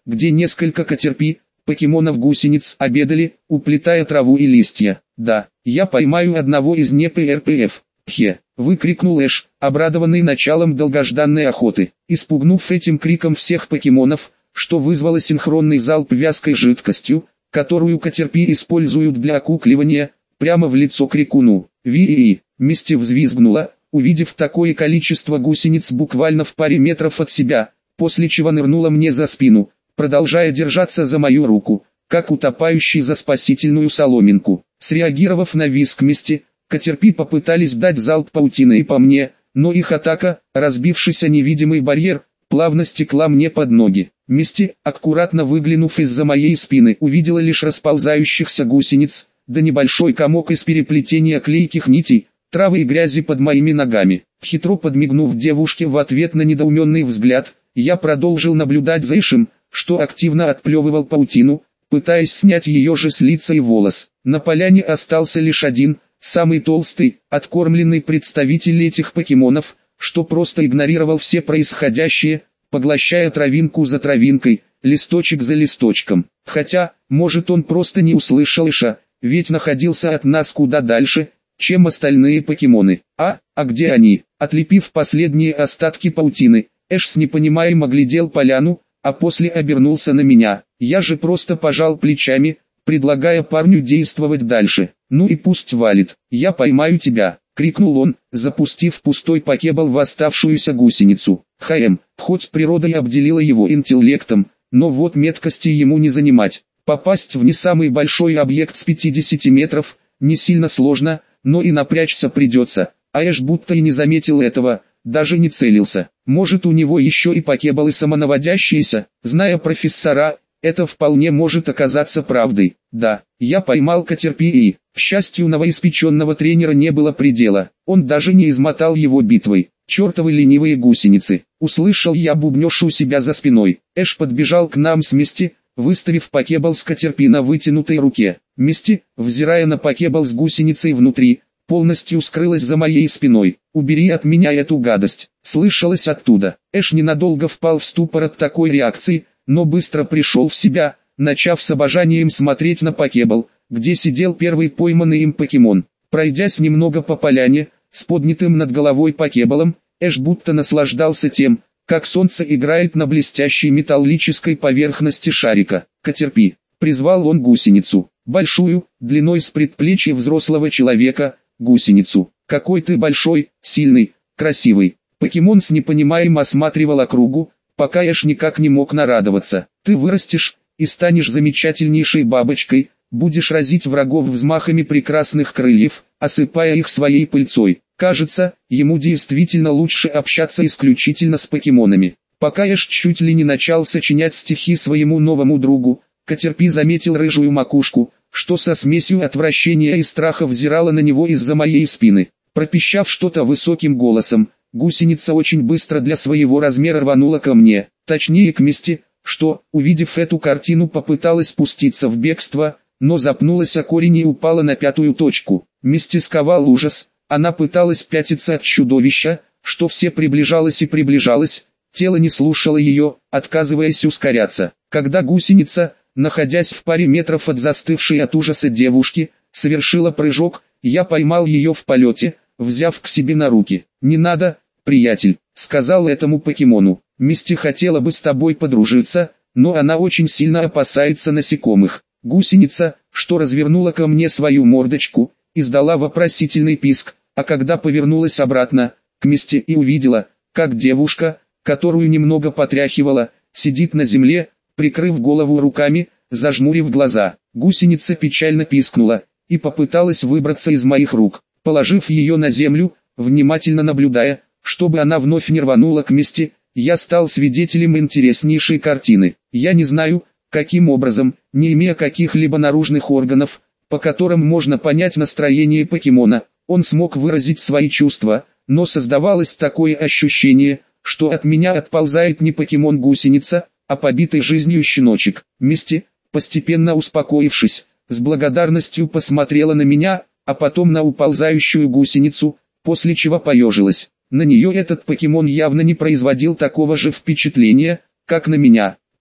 [SPEAKER 1] где несколько котерпи, покемонов-гусениц, обедали, уплетая траву и листья. Да, я поймаю одного из НПРПФ. «Пхе!» — выкрикнул Эш, обрадованный началом долгожданной охоты. Испугнув этим криком всех покемонов, что вызвало синхронный залп вязкой жидкостью, которую котерпи используют для окукливания, прямо в лицо крикуну. Ви-и-и! Мисти взвизгнула, увидев такое количество гусениц буквально в паре метров от себя, после чего нырнула мне за спину, продолжая держаться за мою руку, как утопающий за спасительную соломинку. Среагировав на визг Мисти, котерпи попытались дать залп паутины и по мне, но их атака, разбившись о невидимый барьер, плавно стекла мне под ноги. Мисти, аккуратно выглянув из-за моей спины, увидела лишь расползающихся гусениц, да небольшой комок из переплетения клейких нитей, травы и грязи под моими ногами. Хитро подмигнув девушке в ответ на недоуменный взгляд, я продолжил наблюдать за Эшем, что активно отплевывал паутину, пытаясь снять ее же с лица и волос. На поляне остался лишь один, самый толстый, откормленный представитель этих покемонов, что просто игнорировал все происходящее, поглощая травинку за травинкой, листочек за листочком. Хотя, может, он просто не услышал Эша, ведь находился от нас куда дальше, чем остальные покемоны. А где они? Отлепив последние остатки паутины, Эш с непониманием оглядел поляну, а после обернулся на меня. Я же просто пожал плечами, предлагая парню действовать дальше. «Ну и пусть валит, я поймаю тебя», — крикнул он, запустив пустой покебол в оставшуюся гусеницу. Хоть природа и обделила его интеллектом, но вот меткости ему не занимать. Попасть в не самый большой объект с 50 метров, не сильно сложно, но и напрячься придется, а Эш будто и не заметил этого, даже не целился. Может, у него еще и покеболы самонаводящиеся, зная профессора, это вполне может оказаться правдой. Да, я поймал котерпи и, к счастью, новоиспеченного тренера не было предела, он даже не измотал его битвой. «Чертовы ленивые гусеницы!» Услышал я бубнёж у себя за спиной. Эш подбежал к нам с Мисти, выставив покебол с котерпи на вытянутой руке. Мисти, взирая на покебол с гусеницей внутри, полностью скрылась за моей спиной. «Убери от меня эту гадость!» Слышалось оттуда. Эш ненадолго впал в ступор от такой реакции, но быстро пришел в себя, начав с обожанием смотреть на покебол, где сидел первый пойманный им покемон. Пройдясь немного по поляне, с поднятым над головой покеболом, Эш будто наслаждался тем, как солнце играет на блестящей металлической поверхности шарика. «Котерпи!» — призвал он гусеницу. Большую, длиной с предплечья взрослого человека, гусеницу. «Какой ты большой, сильный, красивый!» Покемон с непониманием осматривал округу, пока Эш никак не мог нарадоваться. «Ты вырастешь и станешь замечательнейшей бабочкой, будешь разить врагов взмахами прекрасных крыльев, осыпая их своей пыльцой». Кажется, ему действительно лучше общаться исключительно с покемонами. Пока Эш чуть ли не начал сочинять стихи своему новому другу, котерпи заметил рыжую макушку, что со смесью отвращения и страха взирала на него из-за моей спины. Пропищав что-то высоким голосом, гусеница очень быстро для своего размера рванула ко мне, точнее к Мисти, что, увидев эту картину, попыталась спуститься в бегство, но запнулась о корень и упала на пятую точку. Мисти сковал ужас. Она пыталась пятиться от чудовища, что все приближалось и приближалось, тело не слушало ее, отказываясь ускоряться. Когда гусеница, находясь в паре метров от застывшей от ужаса девушки, совершила прыжок, я поймал ее в полете, взяв к себе на руки. «Не надо, приятель», — сказал этому покемону. «Мисти хотела бы с тобой подружиться, но она очень сильно опасается насекомых». Гусеница, что развернула ко мне свою мордочку, издала вопросительный писк, а когда повернулась обратно, к Мисти и увидела, как девушка, которую немного потряхивала, сидит на земле, прикрыв голову руками, зажмурив глаза. Гусеница печально пискнула и попыталась выбраться из моих рук. Положив ее на землю, внимательно наблюдая, чтобы она вновь не рванула к Мисти, я стал свидетелем интереснейшей картины. Я не знаю, каким образом, не имея каких-либо наружных органов, по которым можно понять настроение покемона, он смог выразить свои чувства, но создавалось такое ощущение, что от меня отползает не покемон-гусеница, а побитый жизнью щеночек. Мисти, постепенно успокоившись, с благодарностью посмотрела на меня, а потом на уползающую гусеницу, после чего поежилась. На нее этот покемон явно не производил такого же впечатления, как на меня.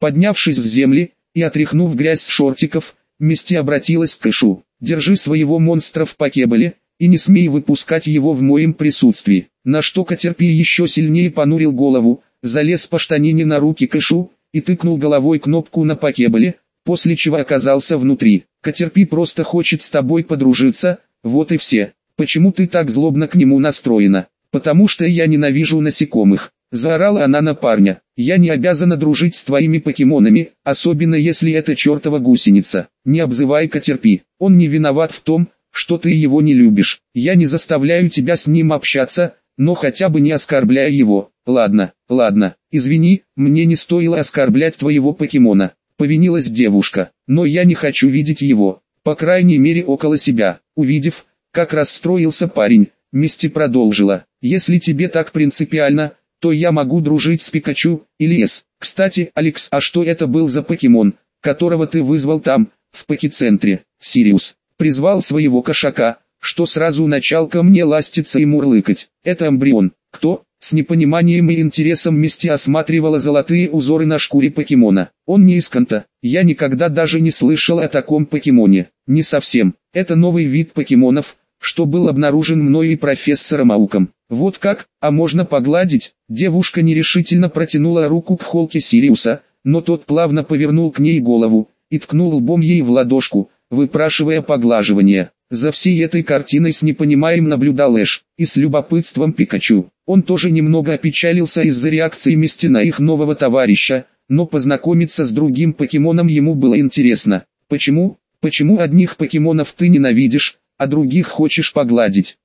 [SPEAKER 1] Поднявшись с земли и отряхнув грязь с шортиков, Мисти обратилась к Эшу. «Держи своего монстра в покеболе, и не смей выпускать его в моем присутствии». На что Катерпи еще сильнее понурил голову, залез по штанине на руки к Эшу и тыкнул головой кнопку на покеболе, после чего оказался внутри. «Катерпи просто хочет с тобой подружиться, вот и все. Почему ты так злобно к нему настроена?» «Потому что я ненавижу насекомых», — заорала она на парня. «Я не обязана дружить с твоими покемонами, особенно если это чертова гусеница. Не обзывай Катерпи, он не виноват в том, что ты его не любишь. Я не заставляю тебя с ним общаться, но хотя бы не оскорбляй его». «Ладно, извини, мне не стоило оскорблять твоего покемона», — повинилась девушка. «Но я не хочу видеть его, по крайней мере около себя». Увидев, как расстроился парень, Мисти продолжила. «Если тебе так принципиально, то я могу дружить с Пикачу или С. Кстати, Алекс, а что это был за покемон, которого ты вызвал там, в покецентре?» «Сириус. Призвал своего кошака, что сразу начал ко мне ластиться и мурлыкать. Это Амбрион». «Кто?» С непониманием и интересом Мисти осматривала золотые узоры на шкуре покемона. «Он не из Канта. Я никогда даже не слышал о таком покемоне». «Не совсем. Это новый вид покемонов, что был обнаружен мною и профессором Ауком». «Вот как? А можно погладить?» Девушка нерешительно протянула руку к холке Сириуса, но тот плавно повернул к ней голову и ткнул лбом ей в ладошку, выпрашивая поглаживание. За всей этой картиной с непониманием наблюдал Эш, и с любопытством Пикачу. Он тоже немного опечалился из-за реакции Мисти на их нового товарища, но познакомиться с другим покемоном ему было интересно. «Почему одних покемонов ты ненавидишь, а других хочешь погладить?»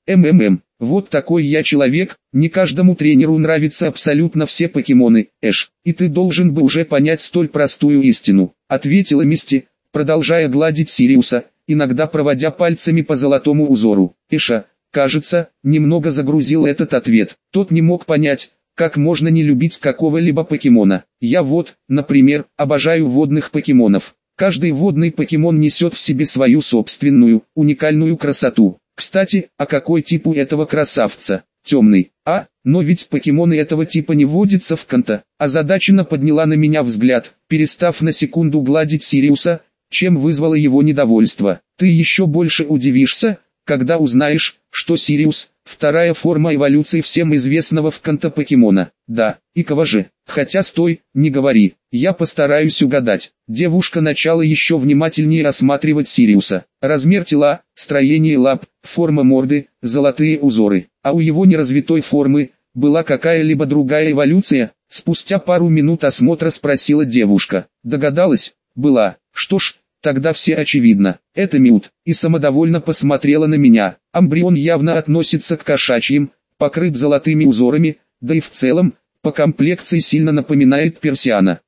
[SPEAKER 1] Вот такой я человек, не каждому тренеру нравятся абсолютно все покемоны, Эш, и ты должен бы уже понять столь простую истину», — ответила Мисти, продолжая гладить Сириуса, иногда проводя пальцами по золотому узору. Эша, кажется, немного загрузил этот ответ. Тот не мог понять, как можно не любить какого-либо покемона. «Я вот, например, обожаю водных покемонов. Каждый водный покемон несет в себе свою собственную, уникальную красоту. Кстати, а какой тип у этого красавца? Темный. Но ведь покемоны этого типа не водятся в Канто». Озадаченно подняла на меня взгляд, перестав на секунду гладить Сириуса, чем вызвало его недовольство. «Ты еще больше удивишься, когда узнаешь, что Сириус – вторая форма эволюции всем известного в Канто покемона». «Да, и кого же? Хотя стой, не говори, я постараюсь угадать». Девушка начала еще внимательнее осматривать Сириуса. Размер тела, строение лап, форма морды, золотые узоры. А у его неразвитой формы была какая-либо другая эволюция? Спустя пару минут осмотра спросила девушка. Догадалась? Была. Что ж, тогда все очевидно. Это Мют. И самодовольно посмотрела на меня. Амбрион явно относится к кошачьим, покрыт золотыми узорами, да и в целом, по комплекции сильно напоминает персиана.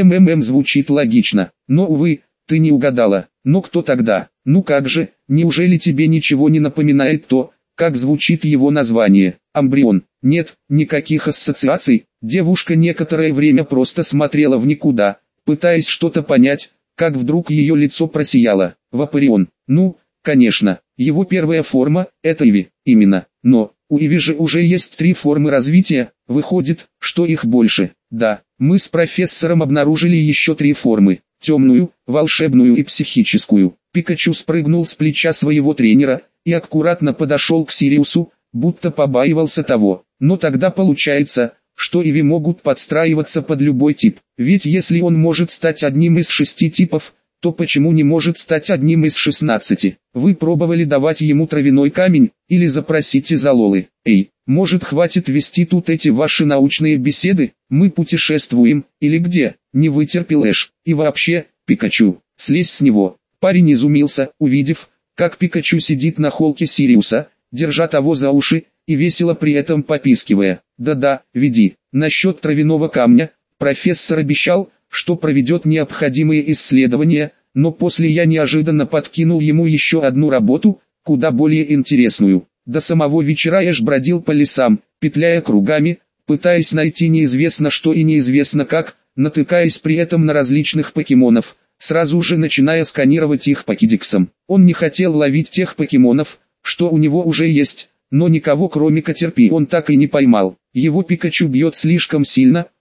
[SPEAKER 1] Звучит логично. Но увы, ты не угадала. Но кто тогда? Ну как же, неужели тебе ничего не напоминает то, как звучит его название? Амбрион. Нет, никаких ассоциаций. Девушка некоторое время просто смотрела в никуда, пытаясь что-то понять, как вдруг ее лицо просияло. Вапорион. Ну, конечно, его первая форма – это Иви, именно. Но, у Иви же уже есть 3 формы развития, выходит, что их больше. Да, мы с профессором обнаружили еще 3 формы – темную, волшебную и психическую. Пикачу спрыгнул с плеча своего тренера и аккуратно подошел к Сириусу, будто побаивался того. Но тогда получается, что Иви могут подстраиваться под любой тип. Ведь если он может стать одним из 6 типов, то почему не может стать одним из 16? Вы пробовали давать ему травяной камень, или запросите залолы? Эй, может хватит вести тут эти ваши научные беседы? Мы путешествуем, или где? Не вытерпел Эш. И вообще, Пикачу, слезь с него. Парень изумился, увидев, как Пикачу сидит на холке Сириуса, держа того за уши, и весело при этом попискивая. «Да-да, веди. Насчет травяного камня, профессор обещал, что проведет необходимые исследования, но после я неожиданно подкинул ему еще одну работу, куда более интересную». До самого вечера Эш бродил по лесам, петляя кругами, пытаясь найти неизвестно что и неизвестно как, натыкаясь при этом на различных покемонов, сразу же начиная сканировать их покедексом. Он не хотел ловить тех покемонов, что у него уже есть, но никого кроме Катерпи он так и не поймал. Его Пикачу бьет слишком сильно,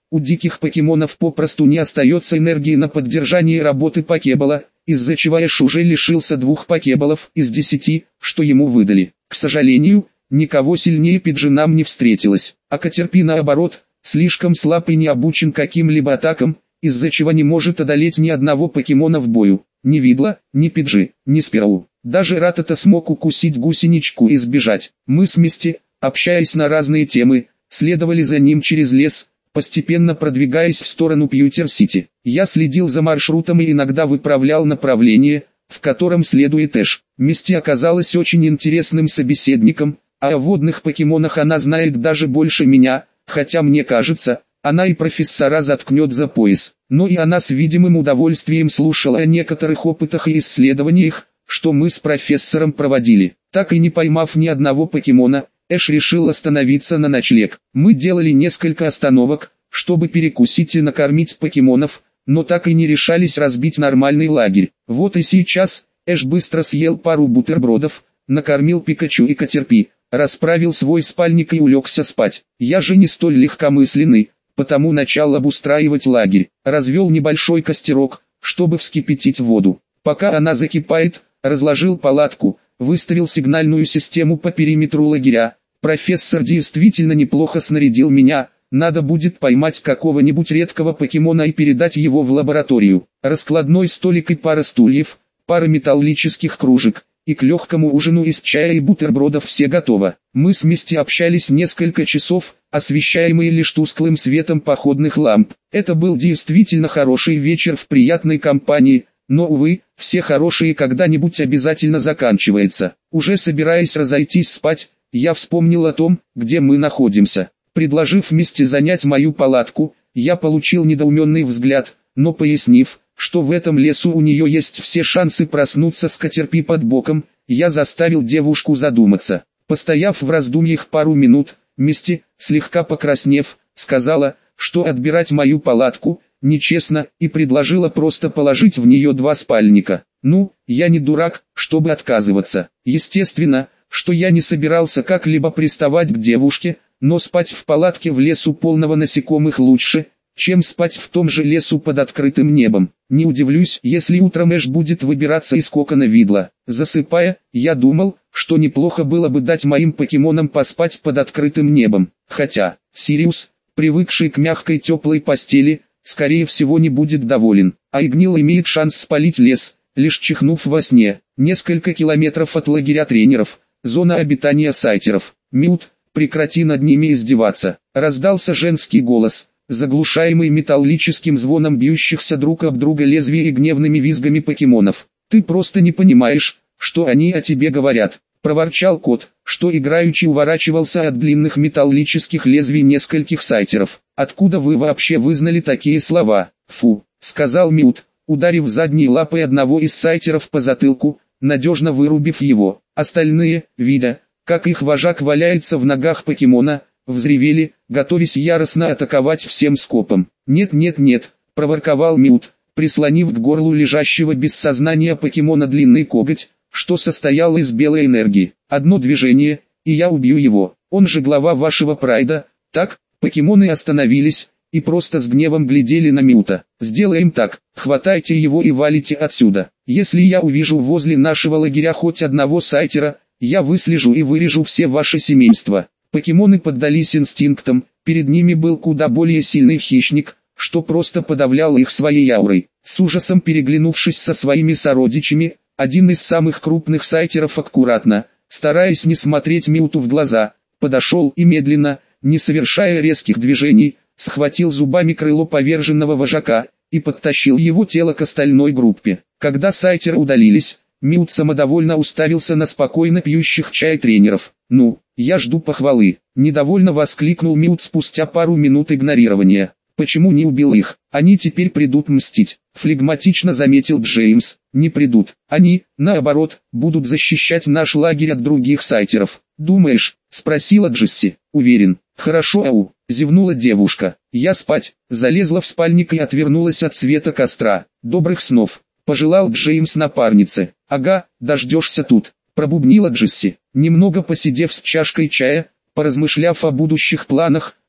[SPEAKER 1] у диких покемонов попросту не остается энергии на поддержание работы покебола, из-за чего Эш уже лишился 2 покеболов из 10, что ему выдали. К сожалению, никого сильнее Пиджи нам не встретилось, а Катерпи наоборот, слишком слаб и не обучен каким-либо атакам, из-за чего не может одолеть ни одного покемона в бою. Ни Видла, ни Пиджи, ни Спироу. Даже Ратата смог укусить гусеничку и сбежать. Мы с Мисти, общаясь на разные темы, следовали за ним через лес, постепенно продвигаясь в сторону Пьютер-Сити. Я следил за маршрутом и иногда выправлял направление, в котором следует Эш. Мисти оказалась очень интересным собеседником, а о водных покемонах она знает даже больше меня, хотя мне кажется, она и профессора заткнет за пояс. Но и она с видимым удовольствием слушала о некоторых опытах и исследованиях, что мы с профессором проводили. Так и не поймав ни одного покемона, Эш решил остановиться на ночлег. Мы делали несколько остановок, чтобы перекусить и накормить покемонов, но так и не решались разбить нормальный лагерь. Вот и сейчас, Эш быстро съел пару бутербродов, накормил Пикачу и Катерпи, расправил свой спальник и улегся спать. Я же не столь легкомысленный, потому начал обустраивать лагерь. Развел небольшой костерок, чтобы вскипятить воду. Пока она закипает, разложил палатку, выставил сигнальную систему по периметру лагеря. Профессор действительно неплохо снарядил меня, надо будет поймать какого-нибудь редкого покемона и передать его в лабораторию. Раскладной столик и пара стульев, пара металлических кружек, и к легкому ужину из чая и бутербродов все готово. Мы с Мисти общались несколько часов, освещаемые лишь тусклым светом походных ламп. Это был действительно хороший вечер в приятной компании, но, увы, все хорошие когда-нибудь обязательно заканчиваются. Уже собираясь разойтись спать, я вспомнил о том, где мы находимся. Предложив Мисти занять мою палатку, я получил недоуменный взгляд, но пояснив, что в этом лесу у нее есть все шансы проснуться с Катерпи под боком, я заставил девушку задуматься. Постояв в раздумьях пару минут, Мисти, слегка покраснев, сказала, что отбирать мою палатку нечестно, и предложила просто положить в нее 2 спальника. Ну, я не дурак, чтобы отказываться. Естественно, что я не собирался как-либо приставать к девушке, но спать в палатке в лесу полного насекомых лучше, чем спать в том же лесу под открытым небом. Не удивлюсь, если утром Эш будет выбираться из кокона Видла. Засыпая, я думал, что неплохо было бы дать моим покемонам поспать под открытым небом. Хотя, Сириус, привыкший к мягкой теплой постели, скорее всего не будет доволен. А Игнил имеет шанс спалить лес, лишь чихнув во сне. Несколько километров от лагеря тренеров, зона обитания сайтеров. Мют, прекрати над ними издеваться. Раздался женский голос, заглушаемый металлическим звоном бьющихся друг об друга лезвий и гневными визгами покемонов. «Ты просто не понимаешь, что они о тебе говорят», — проворчал кот, что играючи уворачивался от длинных металлических лезвий нескольких сайтеров. «Откуда вы вообще вызнали такие слова?» «Фу», — сказал Мют, ударив задней лапой одного из сайтеров по затылку, надежно вырубив его. Остальные, видя, как их вожак валяется в ногах покемона, взревели, готовясь яростно атаковать всем скопом. «Нет-нет-нет», — проворковал Мют, прислонив к горлу лежащего без сознания покемона длинный коготь, что состоял из белой энергии. «Одно движение, и я убью его. Он же глава вашего прайда, так?» Покемоны остановились, и просто с гневом глядели на Мюта. «Сделаем так, хватайте его и валите отсюда. Если я увижу возле нашего лагеря хоть одного сайтера, я выслежу и вырежу все ваше семейство». Покемоны поддались инстинктам, перед ними был куда более сильный хищник, что просто подавлял их своей аурой. С ужасом переглянувшись со своими сородичами, один из самых крупных сайтеров аккуратно, стараясь не смотреть Мюту в глаза, подошел и медленно, не совершая резких движений, схватил зубами крыло поверженного вожака и подтащил его тело к остальной группе. Когда сайтеры удалились, Мют самодовольно уставился на спокойно пьющих чай тренеров. «Ну, я жду похвалы», — недовольно воскликнул Мют спустя пару минут игнорирования. «Почему не убил их? Они теперь придут мстить», — флегматично заметил Джеймс. «Не придут. Они, наоборот, будут защищать наш лагерь от других сайтеров». «Думаешь?» — спросила Джесси. «Уверен». «Хорошо, ау», — зевнула девушка. «Я спать», — залезла в спальник и отвернулась от света костра. «Добрых снов», — пожелал Джеймс напарнице. «Ага, дождешься тут», — пробубнила Джесси. Немного посидев с чашкой чая, поразмышляв о будущих планах,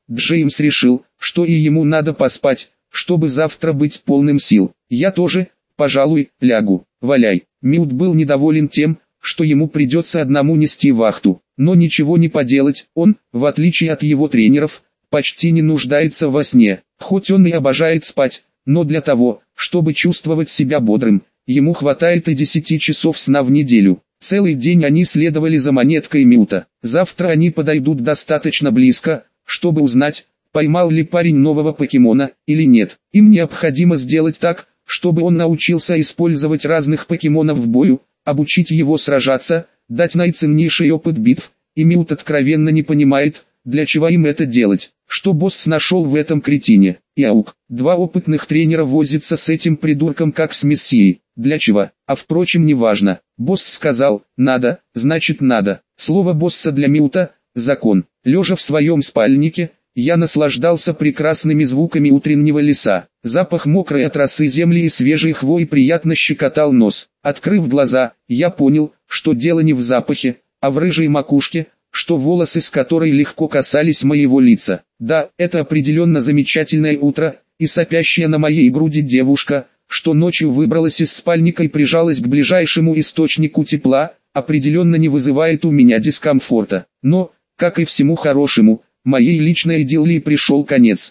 [SPEAKER 1] Джеймс решил, что и ему надо поспать, чтобы завтра быть полным сил. Я тоже, пожалуй, лягу. Валяй. Милт был недоволен тем, что ему придется одному нести вахту. Но ничего не поделать, он, в отличие от его тренеров, почти не нуждается во сне. Хоть он и обожает спать, но для того, чтобы чувствовать себя бодрым, ему хватает и 10 часов сна в неделю. Целый день они следовали за монеткой Милта. Завтра они подойдут достаточно близко, чтобы узнать, поймал ли парень нового покемона или нет. Им необходимо сделать так, чтобы он научился использовать разных покемонов в бою, обучить его сражаться, дать наиценнейший опыт битв, и Милт откровенно не понимает, для чего им это делать. Что босс нашел в этом кретине? Яук. 2 опытных тренера возятся с этим придурком как с мессией. Для чего? А впрочем не важно. Босс сказал, надо, значит надо. Слово босса для Милта – закон. Лежа в своем спальнике, я наслаждался прекрасными звуками утреннего леса. Запах мокрой от росы земли и свежей хвои приятно щекотал нос. Открыв глаза, я понял, что дело не в запахе, а в рыжей макушке, что волосы с которой легко касались моего лица. Да, это определенно замечательное утро, и сопящая на моей груди девушка, что ночью выбралась из спальника и прижалась к ближайшему источнику тепла, определенно не вызывает у меня дискомфорта. Но, как и всему хорошему, моей личной идиллии пришел конец.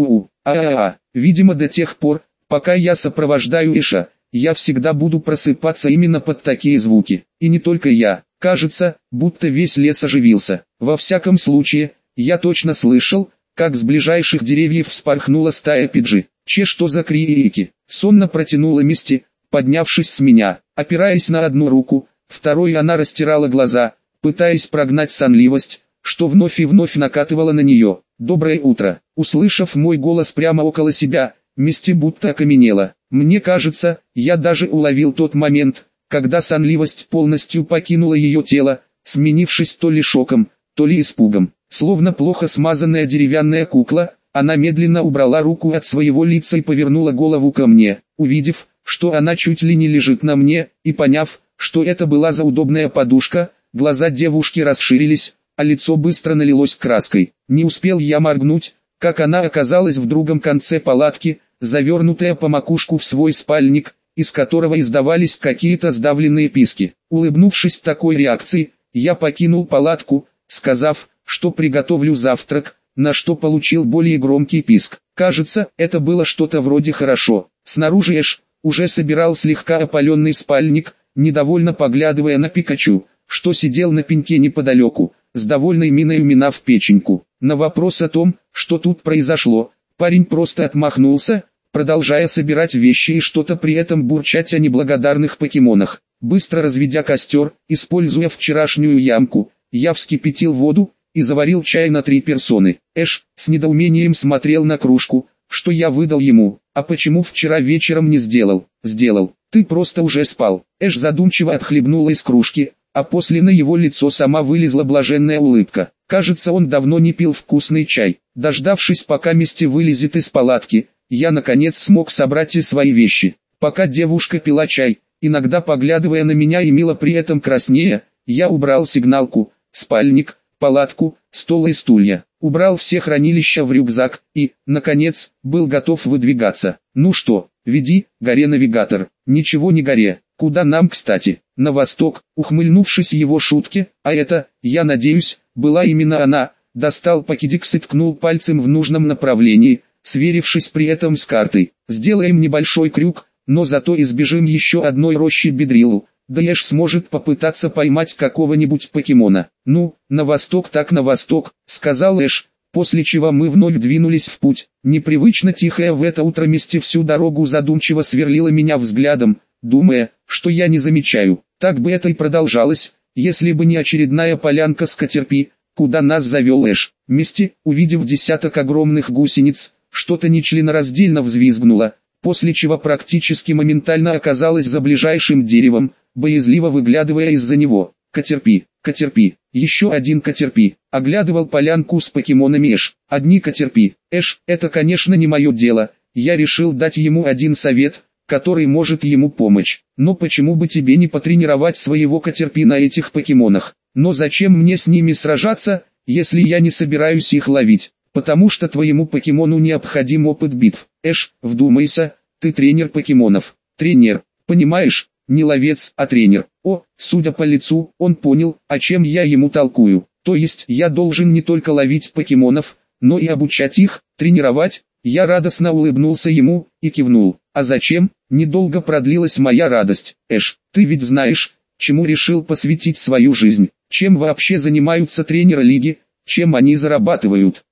[SPEAKER 1] Видимо до тех пор, пока я сопровождаю Эша, я всегда буду просыпаться именно под такие звуки. И не только я. Кажется, будто весь лес оживился. Во всяком случае, я точно слышал, как с ближайших деревьев вспорхнула стая пиджи. Что за крики? Сонно протянула Мисти, поднявшись с меня. Опираясь на одну руку, второй она растирала глаза, пытаясь прогнать сонливость, что вновь и вновь накатывала на нее. «Доброе утро!» Услышав мой голос прямо около себя, Мисти будто окаменела. Мне кажется, я даже уловил тот момент, когда сонливость полностью покинула ее тело, сменившись то ли шоком, то ли испугом. Словно плохо смазанная деревянная кукла, она медленно убрала руку от своего лица и повернула голову ко мне. Увидев, что она чуть ли не лежит на мне, и поняв, что это была за удобная подушка, глаза девушки расширились, а лицо быстро налилось краской. Не успел я моргнуть, как она оказалась в другом конце палатки, завернутая по макушку в свой спальник, из которого издавались какие-то сдавленные писки. Улыбнувшись такой реакции, я покинул палатку, сказав, что приготовлю завтрак, на что получил более громкий писк. Кажется, это было что-то вроде «хорошо». Снаружи Эш уже собирал слегка опаленный спальник, недовольно поглядывая на Пикачу, что сидел на пеньке неподалеку, с довольной миной уминав печеньку. На вопрос о том, что тут произошло, парень просто отмахнулся, продолжая собирать вещи и что-то при этом бурчать о неблагодарных покемонах. Быстро разведя костер, используя вчерашнюю ямку, я вскипятил воду и заварил чай на 3 персоны. Эш с недоумением смотрел на кружку, что я выдал ему. «А почему вчера вечером не сделал?» «Сделал. Ты просто уже спал». Эш задумчиво отхлебнула из кружки, а после на его лицо сама вылезла блаженная улыбка. Кажется, он давно не пил вкусный чай. Дождавшись, пока Мисти вылезет из палатки, я наконец смог собрать и свои вещи. Пока девушка пила чай, иногда поглядывая на меня и мило при этом краснея, я убрал сигналку, спальник, палатку, стол и стулья. Убрал все хранилища в рюкзак и, наконец, был готов выдвигаться. «Ну что, веди, горе-навигатор». «Ничего не горе. Куда нам, кстати?» «На восток», ухмыльнувшись его шутке, а это, я надеюсь, была именно она, достал покедикс и ткнул пальцем в нужном направлении, сверившись при этом с картой. «Сделаем небольшой крюк, но зато избежим еще одной рощи Бедрилу, да Эш сможет попытаться поймать какого-нибудь покемона». «Ну, на восток так на восток», — сказал Эш, после чего мы вновь двинулись в путь. Непривычно тихая в это утро Мисти всю дорогу задумчиво сверлила меня взглядом, думая, что я не замечаю. Так бы это и продолжалось, если бы не очередная полянка с Катерпи, куда нас завел Эш. Мисти, увидев десяток огромных гусениц, что-то нечленораздельно взвизгнула, после чего практически моментально оказалась за ближайшим деревом, боязливо выглядывая из-за него. «Катерпи, Катерпи, еще один Катерпи», оглядывал полянку с покемонами Эш. «Одни Катерпи. Эш, это конечно не мое дело, я решил дать ему один совет, который может ему помочь. Но почему бы тебе не потренировать своего Катерпи на этих покемонах? Но зачем мне с ними сражаться, если я не собираюсь их ловить?» Потому что твоему покемону необходим опыт битв. Эш, вдумайся, ты тренер покемонов. Тренер, понимаешь, не ловец, а тренер. О, судя по лицу, он понял, о чем я ему толкую. То есть я должен не только ловить покемонов, но и обучать их, тренировать. Я радостно улыбнулся ему и кивнул. А зачем? Недолго продлилась моя радость. Эш, ты ведь знаешь, чему решил посвятить свою жизнь. Чем вообще занимаются тренеры лиги, чем они зарабатывают?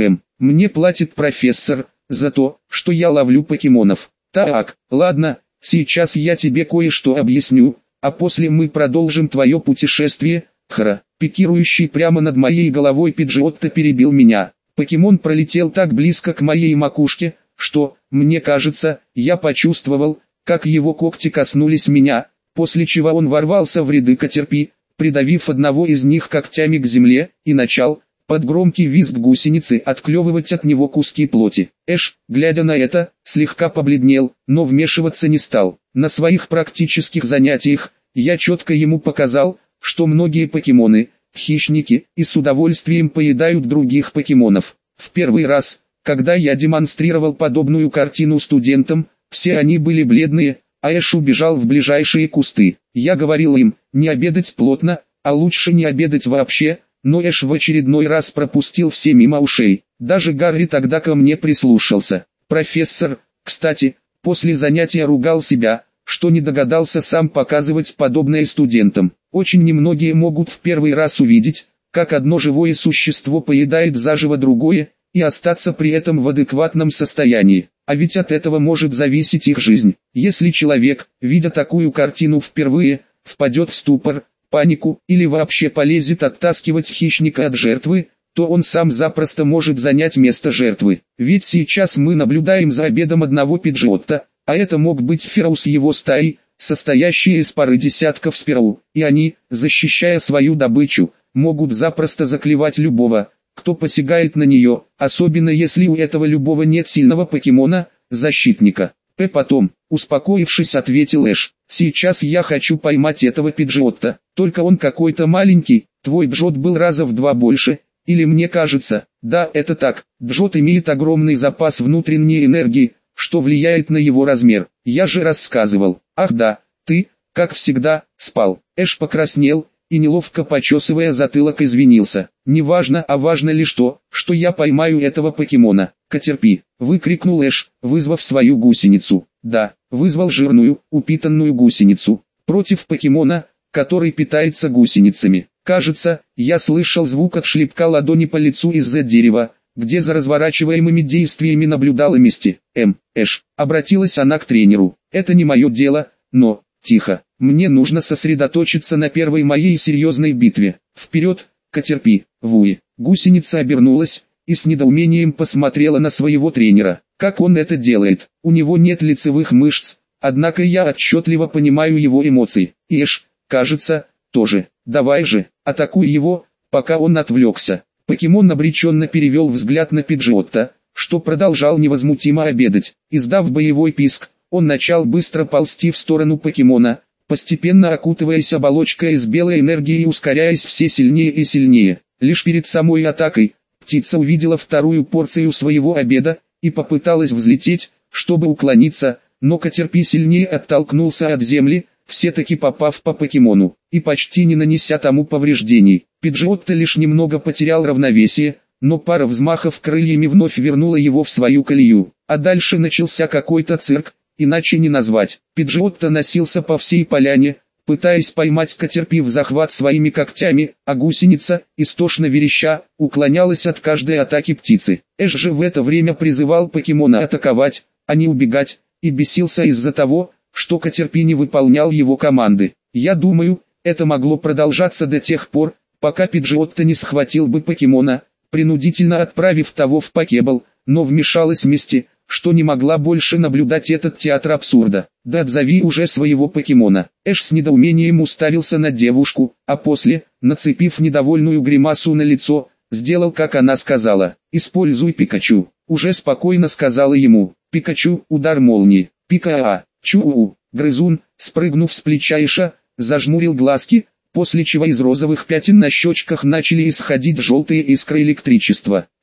[SPEAKER 1] Мне платит профессор за то, что я ловлю покемонов. Так, ладно, сейчас я тебе кое-что объясню, а после мы продолжим твое путешествие. Пикирующий прямо над моей головой Пиджиотто перебил меня. Покемон пролетел так близко к моей макушке, что, мне кажется, я почувствовал, как его когти коснулись меня, после чего он ворвался в ряды Caterpie, придавив одного из них когтями к земле, и начал, под громкий визг гусеницы, отклевывать от него куски плоти. Эш, глядя на это, слегка побледнел, но вмешиваться не стал. На своих практических занятиях, я четко ему показал, что многие покемоны – хищники, и с удовольствием поедают других покемонов. В первый раз, когда я демонстрировал подобную картину студентам, все они были бледные, а Эш убежал в ближайшие кусты. Я говорил им, не обедать плотно, а лучше не обедать вообще, но Эш в очередной раз пропустил все мимо ушей. Даже Гарри тогда ко мне прислушался. Профессор, кстати, после занятия ругал себя, что не догадался сам показывать подобное студентам. Очень немногие могут в первый раз увидеть, как одно живое существо поедает заживо другое, и остаться при этом в адекватном состоянии. А ведь от этого может зависеть их жизнь. Если человек, видя такую картину впервые, впадет в ступор, панику или вообще полезет оттаскивать хищника от жертвы, то он сам запросто может занять место жертвы. Ведь сейчас мы наблюдаем за обедом одного Пиджиотто, а это мог быть Фероу с его стаей, состоящие из пары десятков Спироу, и они, защищая свою добычу, могут запросто заклевать любого, кто посягает на нее, особенно если у этого любого нет сильного покемона, защитника. Потом, успокоившись, ответил Эш, сейчас я хочу поймать этого Пиджиотто, только он какой-то маленький, твой Джот был раза в 2 больше, или мне кажется, да это так, Джот имеет огромный запас внутренней энергии, что влияет на его размер, я же рассказывал. Ах да, ты, как всегда, спал. Эш покраснел, и неловко почесывая затылок извинился. Не важно, а важно лишь то, что я поймаю этого покемона. Caterpie, выкрикнул Эш, вызвав свою гусеницу. Да, вызвал жирную, упитанную гусеницу. Против покемона, который питается гусеницами. Кажется, я слышал звук от шлепка ладони по лицу из-за дерева, где за разворачиваемыми действиями наблюдала Мисти. Эш, обратилась она к тренеру. Это не мое дело, но, тихо, мне нужно сосредоточиться на первой моей серьезной битве. Вперед, Caterpie, Вуи. Гусеница обернулась и с недоумением посмотрела на своего тренера. Как он это делает? У него нет лицевых мышц, однако я отчетливо понимаю его эмоции. И Эш, кажется, тоже. Давай же, атакуй его, пока он отвлекся. Покемон обреченно перевел взгляд на Пиджиотто, что продолжал невозмутимо обедать. Издав боевой писк, он начал быстро ползти в сторону покемона, постепенно окутываясь оболочкой из белой энергии и ускоряясь все сильнее и сильнее. Лишь перед самой атакой, птица увидела вторую порцию своего обеда, и попыталась взлететь, чтобы уклониться, но Caterpie сильнее оттолкнулся от земли, все-таки попав по покемону, и почти не нанеся тому повреждений. Пиджиотто лишь немного потерял равновесие, но пара взмахов крыльями вновь вернула его в свою колею. А дальше начался какой-то цирк, иначе не назвать. Пиджиотто носился по всей поляне, пытаясь поймать Caterpie в захват своими когтями, а гусеница, истошно вереща, уклонялась от каждой атаки птицы. Эш же в это время призывал покемона атаковать, а не убегать, и бесился из-за того, что Caterpie не выполнял его команды. Я думаю, это могло продолжаться до тех пор, пока Пиджиотто не схватил бы покемона, принудительно отправив того в покебл, но вмешалась Мисти, что не могла больше наблюдать этот театр абсурда. Да отзови уже своего покемона. Эш с недоумением уставился на девушку, а после, нацепив недовольную гримасу на лицо, сделал как она сказала. Используй Пикачу. Уже спокойно сказала ему. Пикачу, удар молнии. Пика-а. Чу-у. Грызун, спрыгнув с плеча Эша, зажмурил глазки, после чего из розовых пятен на щечках начали исходить желтые искры электричества.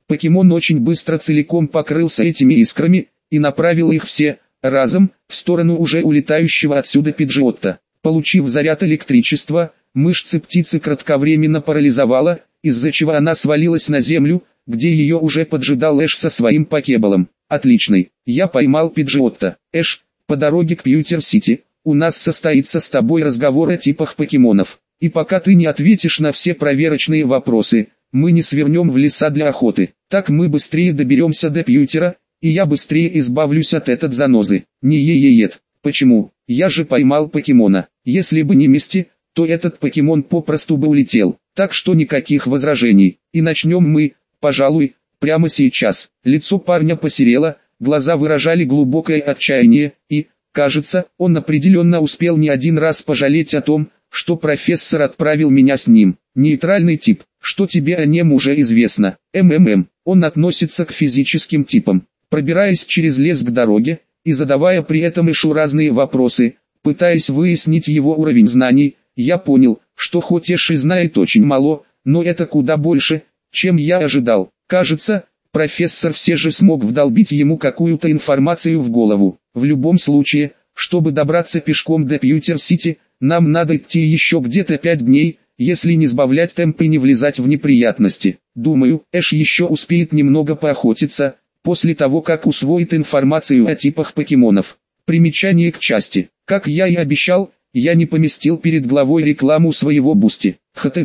[SPEAKER 1] Покемон очень быстро целиком покрылся этими искрами и направил их все, разом, в сторону уже улетающего отсюда Пиджиотта. Получив заряд электричества, мышцы птицы кратковременно парализовало, из-за чего она свалилась на землю, где ее уже поджидал Эш со своим покеболом. Отличный, я поймал Пиджиотта. Эш, по дороге к Пьютер-Сити, у нас состоится с тобой разговор о типах покемонов. И пока ты не ответишь на все проверочные вопросы, мы не свернем в леса для охоты. Так мы быстрее доберемся до Пьютера, и я быстрее избавлюсь от этой занозы. Не е-е-ед. Почему? Я же поймал покемона. Если бы не Мисти, то этот покемон попросту бы улетел. Так что никаких возражений. И начнем мы, пожалуй, прямо сейчас. Лицо парня посерело, глаза выражали глубокое отчаяние, и, кажется, он определенно успел не один раз пожалеть о том, что профессор отправил меня с ним. Нейтральный тип, что тебе о нем уже известно. Он относится к физическим типам. Пробираясь через лес к дороге, и задавая при этом Эшу разные вопросы, пытаясь выяснить его уровень знаний, я понял, что хоть Эш и знает очень мало, но это куда больше, чем я ожидал. Кажется, профессор все же смог вдолбить ему какую-то информацию в голову. В любом случае, чтобы добраться пешком до Пьютер-Сити, нам надо идти еще где-то 5 дней, если не сбавлять темп и не влезать в неприятности. Думаю, Эш еще успеет немного поохотиться, после того как усвоит информацию о типах покемонов. Примечание к части. Как я и обещал, я не поместил перед главой рекламу своего Бусти.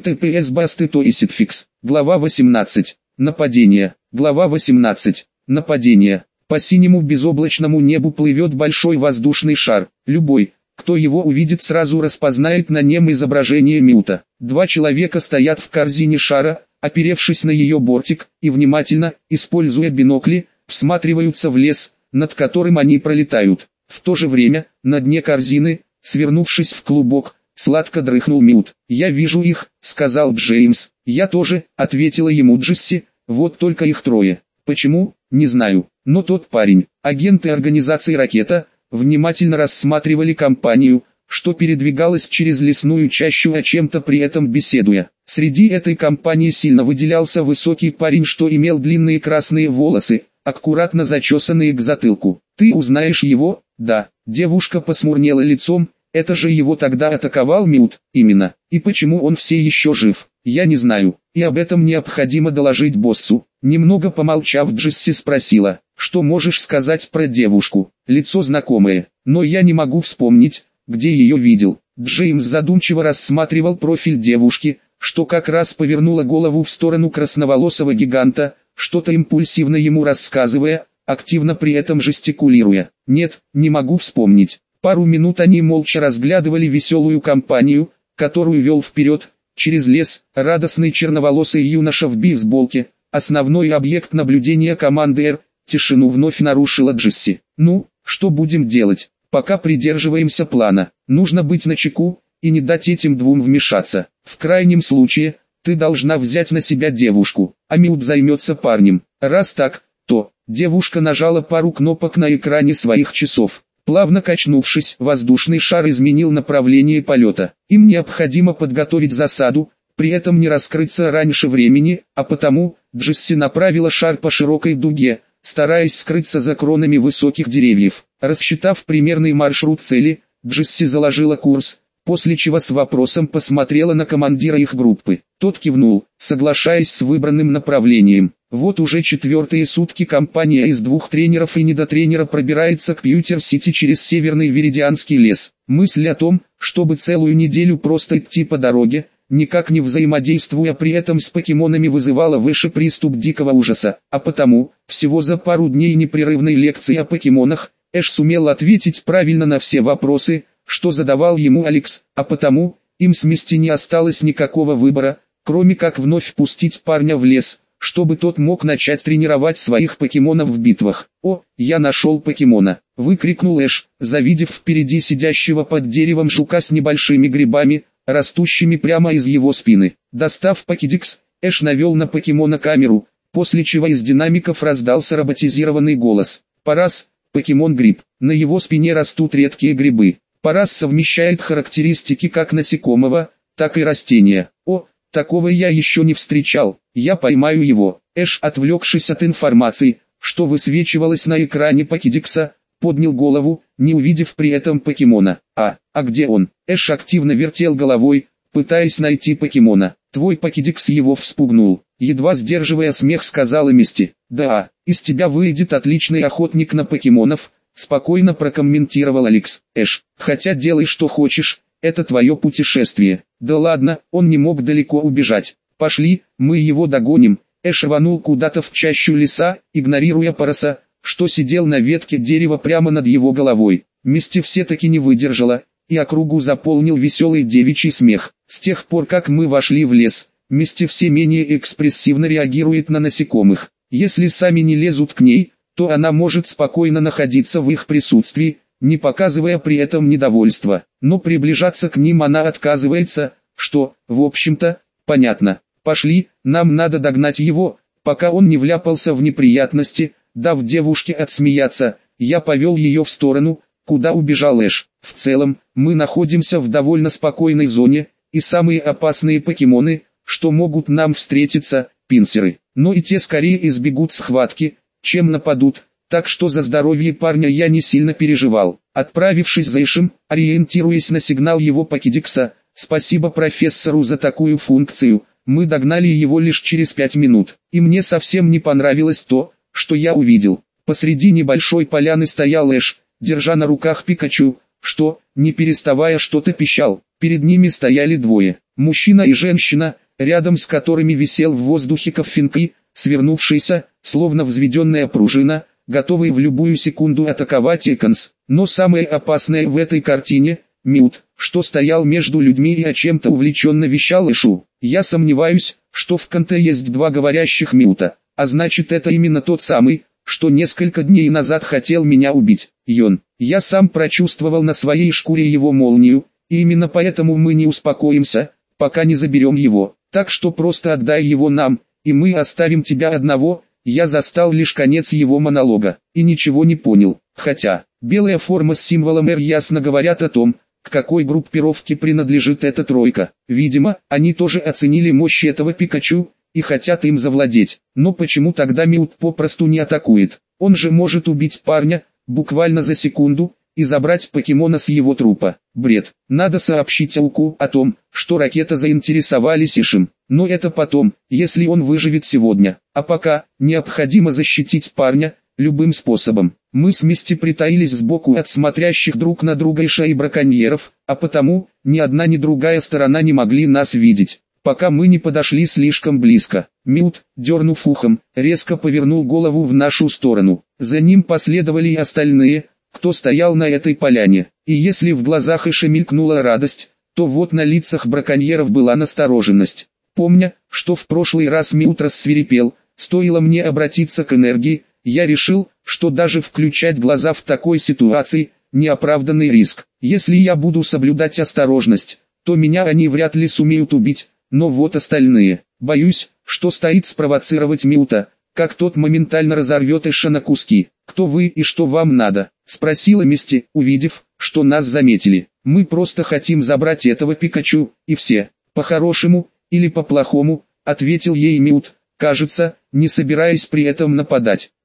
[SPEAKER 1] https://basty.toisidfix. Глава 18. Нападение. Глава 18. Нападение. По синему безоблачному небу плывет большой воздушный шар. Любой, кто его увидит, сразу распознает на нем изображение Мюта. 2 человека стоят в корзине шара, оперевшись на ее бортик, и внимательно, используя бинокли, всматриваются в лес, над которым они пролетают. В то же время, на дне корзины, свернувшись в клубок, сладко дрыхнул Мют. «Я вижу их», — сказал Джеймс. «Я тоже», — ответила ему Джесси, — «вот только их 3. Почему, не знаю, но тот парень, агенты организации «Ракета», внимательно рассматривали компанию, что передвигалась через лесную чащу, о чем-то при этом беседуя. Среди этой компании сильно выделялся высокий парень, что имел длинные красные волосы, аккуратно зачесанные к затылку. «Ты узнаешь его?» «Да». Девушка посмурнела лицом. «Это же его тогда атаковал Мют?» «Именно. И почему он все еще жив?» «Я не знаю, и об этом необходимо доложить боссу». Немного помолчав, Джесси спросила: «Что можешь сказать про девушку?» «Лицо знакомое, но я не могу вспомнить, где ее видел». Джеймс задумчиво рассматривал профиль девушки, что как раз повернула голову в сторону красноволосого гиганта, что-то импульсивно ему рассказывая, активно при этом жестикулируя. «Нет, не могу вспомнить». Пару минут они молча разглядывали веселую компанию, которую вел вперед, через лес, радостный черноволосый юноша в бейсболке, основной объект наблюдения команды «Р». Тишину вновь нарушила Джесси. «Ну, что будем делать? Пока придерживаемся плана. Нужно быть начеку и не дать этим 2 вмешаться. В крайнем случае, ты должна взять на себя девушку, а Мют займется парнем. Раз так, то...» Девушка нажала пару кнопок на экране своих часов. Плавно качнувшись, воздушный шар изменил направление полета. Им необходимо подготовить засаду, при этом не раскрыться раньше времени, а потому, Джесси направила шар по широкой дуге, стараясь скрыться за кронами высоких деревьев. Рассчитав примерный маршрут цели, Джесси заложила курс, после чего с вопросом посмотрела на командира их группы. Тот кивнул, соглашаясь с выбранным направлением. Вот уже 4-е сутки компания из 2 тренеров и недотренера пробирается к Пьютер-Сити через Северный Веридианский лес. Мысль о том, чтобы целую неделю просто идти по дороге, никак не взаимодействуя при этом с покемонами, вызывала в Эше приступ дикого ужаса. А потому, всего за пару дней непрерывной лекции о покемонах, Эш сумел ответить правильно на все вопросы, что задавал ему Алекс, а потому, им с Мисти не осталось никакого выбора, кроме как вновь пустить парня в лес, чтобы тот мог начать тренировать своих покемонов в битвах. «О, я нашел покемона!» — выкрикнул Эш, завидев впереди сидящего под деревом жука с небольшими грибами, растущими прямо из его спины. Достав покедикс, Эш навел на покемона камеру, после чего из динамиков раздался роботизированный голос. «Парас, покемон-гриб, на его спине растут редкие грибы. Парас совмещает характеристики как насекомого, так и растения. О, Такого я еще не встречал. Я поймаю его. Эш, отвлекшись от информации, что высвечивалось на экране покедикса, поднял голову, не увидев при этом покемона. А где он? Эш активно вертел головой, пытаясь найти покемона. Твой покедикс его вспугнул. Едва сдерживая смех, сказала Мисти. Да, из тебя выйдет отличный охотник на покемонов, спокойно прокомментировал Алекс. Эш, хотя делай что хочешь, это твое путешествие. Да ладно, он не мог далеко убежать. Пошли, мы его догоним. Эш рванул куда-то в чащу леса, игнорируя Параса, что сидел на ветке дерева прямо над его головой. Мисти все-таки не выдержала, и округу заполнил веселый девичий смех. С тех пор, как мы вошли в лес, Мисти все менее экспрессивно реагирует на насекомых. Если сами не лезут к ней, то она может спокойно находиться в их присутствии, не показывая при этом недовольства. Но приближаться к ним она отказывается, что, в общем-то, понятно. Пошли, нам надо догнать его, пока он не вляпался в неприятности. Дав девушке отсмеяться, я повел ее в сторону, куда убежал Эш. В целом, мы находимся в довольно спокойной зоне, и самые опасные покемоны, что могут нам встретиться, пинсеры. Но и те скорее избегут схватки, чем нападут, так что за здоровье парня я не сильно переживал. Отправившись за Эшем, ориентируясь на сигнал его покедикса, спасибо профессору за такую функцию, мы догнали его лишь через 5 минут. И мне совсем не понравилось то, что я увидел. Посреди небольшой поляны стоял Эш, держа на руках Пикачу, что, не переставая, что-то пищал. Перед ними стояли двое, мужчина и женщина, рядом с которыми висел в воздухе Коффинки, свернувшийся, словно взведенная пружина, готовый в любую секунду атаковать Эконс. Но самое опасное в этой картине – Мют, что стоял между людьми и о чем-то увлеченно вещал Эшу. Я сомневаюсь, что в Канте есть два говорящих Мюта, а значит это именно тот самый, что несколько дней назад хотел меня убить. Йон, я сам прочувствовал на своей шкуре его молнию, и именно поэтому мы не успокоимся, пока не заберем его. Так что просто отдай его нам, и мы оставим тебя одного. Я застал лишь конец его монолога, и ничего не понял. Хотя, белая форма с символом R ясно говорят о том, к какой группировке принадлежит эта тройка. Видимо, они тоже оценили мощь этого Пикачу, и хотят им завладеть. Но почему тогда Мют попросту не атакует? Он же может убить парня, буквально за секунду, и забрать покемона с его трупа. Бред. Надо сообщить Ауку о том, что ракета заинтересовались Ишем. Но это потом, если он выживет сегодня. А пока, необходимо защитить парня, любым способом. Мы с Мисти притаились сбоку от смотрящих друг на друга Иша и браконьеров, а потому, ни одна ни другая сторона не могли нас видеть. Пока мы не подошли слишком близко, Мют, дернув ухом, резко повернул голову в нашу сторону. За ним последовали и остальные, кто стоял на этой поляне. И если в глазах Иша мелькнула радость, то вот на лицах браконьеров была настороженность. Помня, что в прошлый раз Мют рассвирепел, стоило мне обратиться к энергии, я решил, что даже включать глаза в такой ситуации – неоправданный риск. Если я буду соблюдать осторожность, то меня они вряд ли сумеют убить, но вот остальные. Боюсь, что стоит спровоцировать Мюта, как тот моментально разорвет Эша на куски. «Кто вы и что вам надо?» – спросила Мисти, увидев, что нас заметили. «Мы просто хотим забрать этого Пикачу, и все. По-хорошему или по-плохому», – ответил ей Мют, кажется, не собираясь при этом нападать.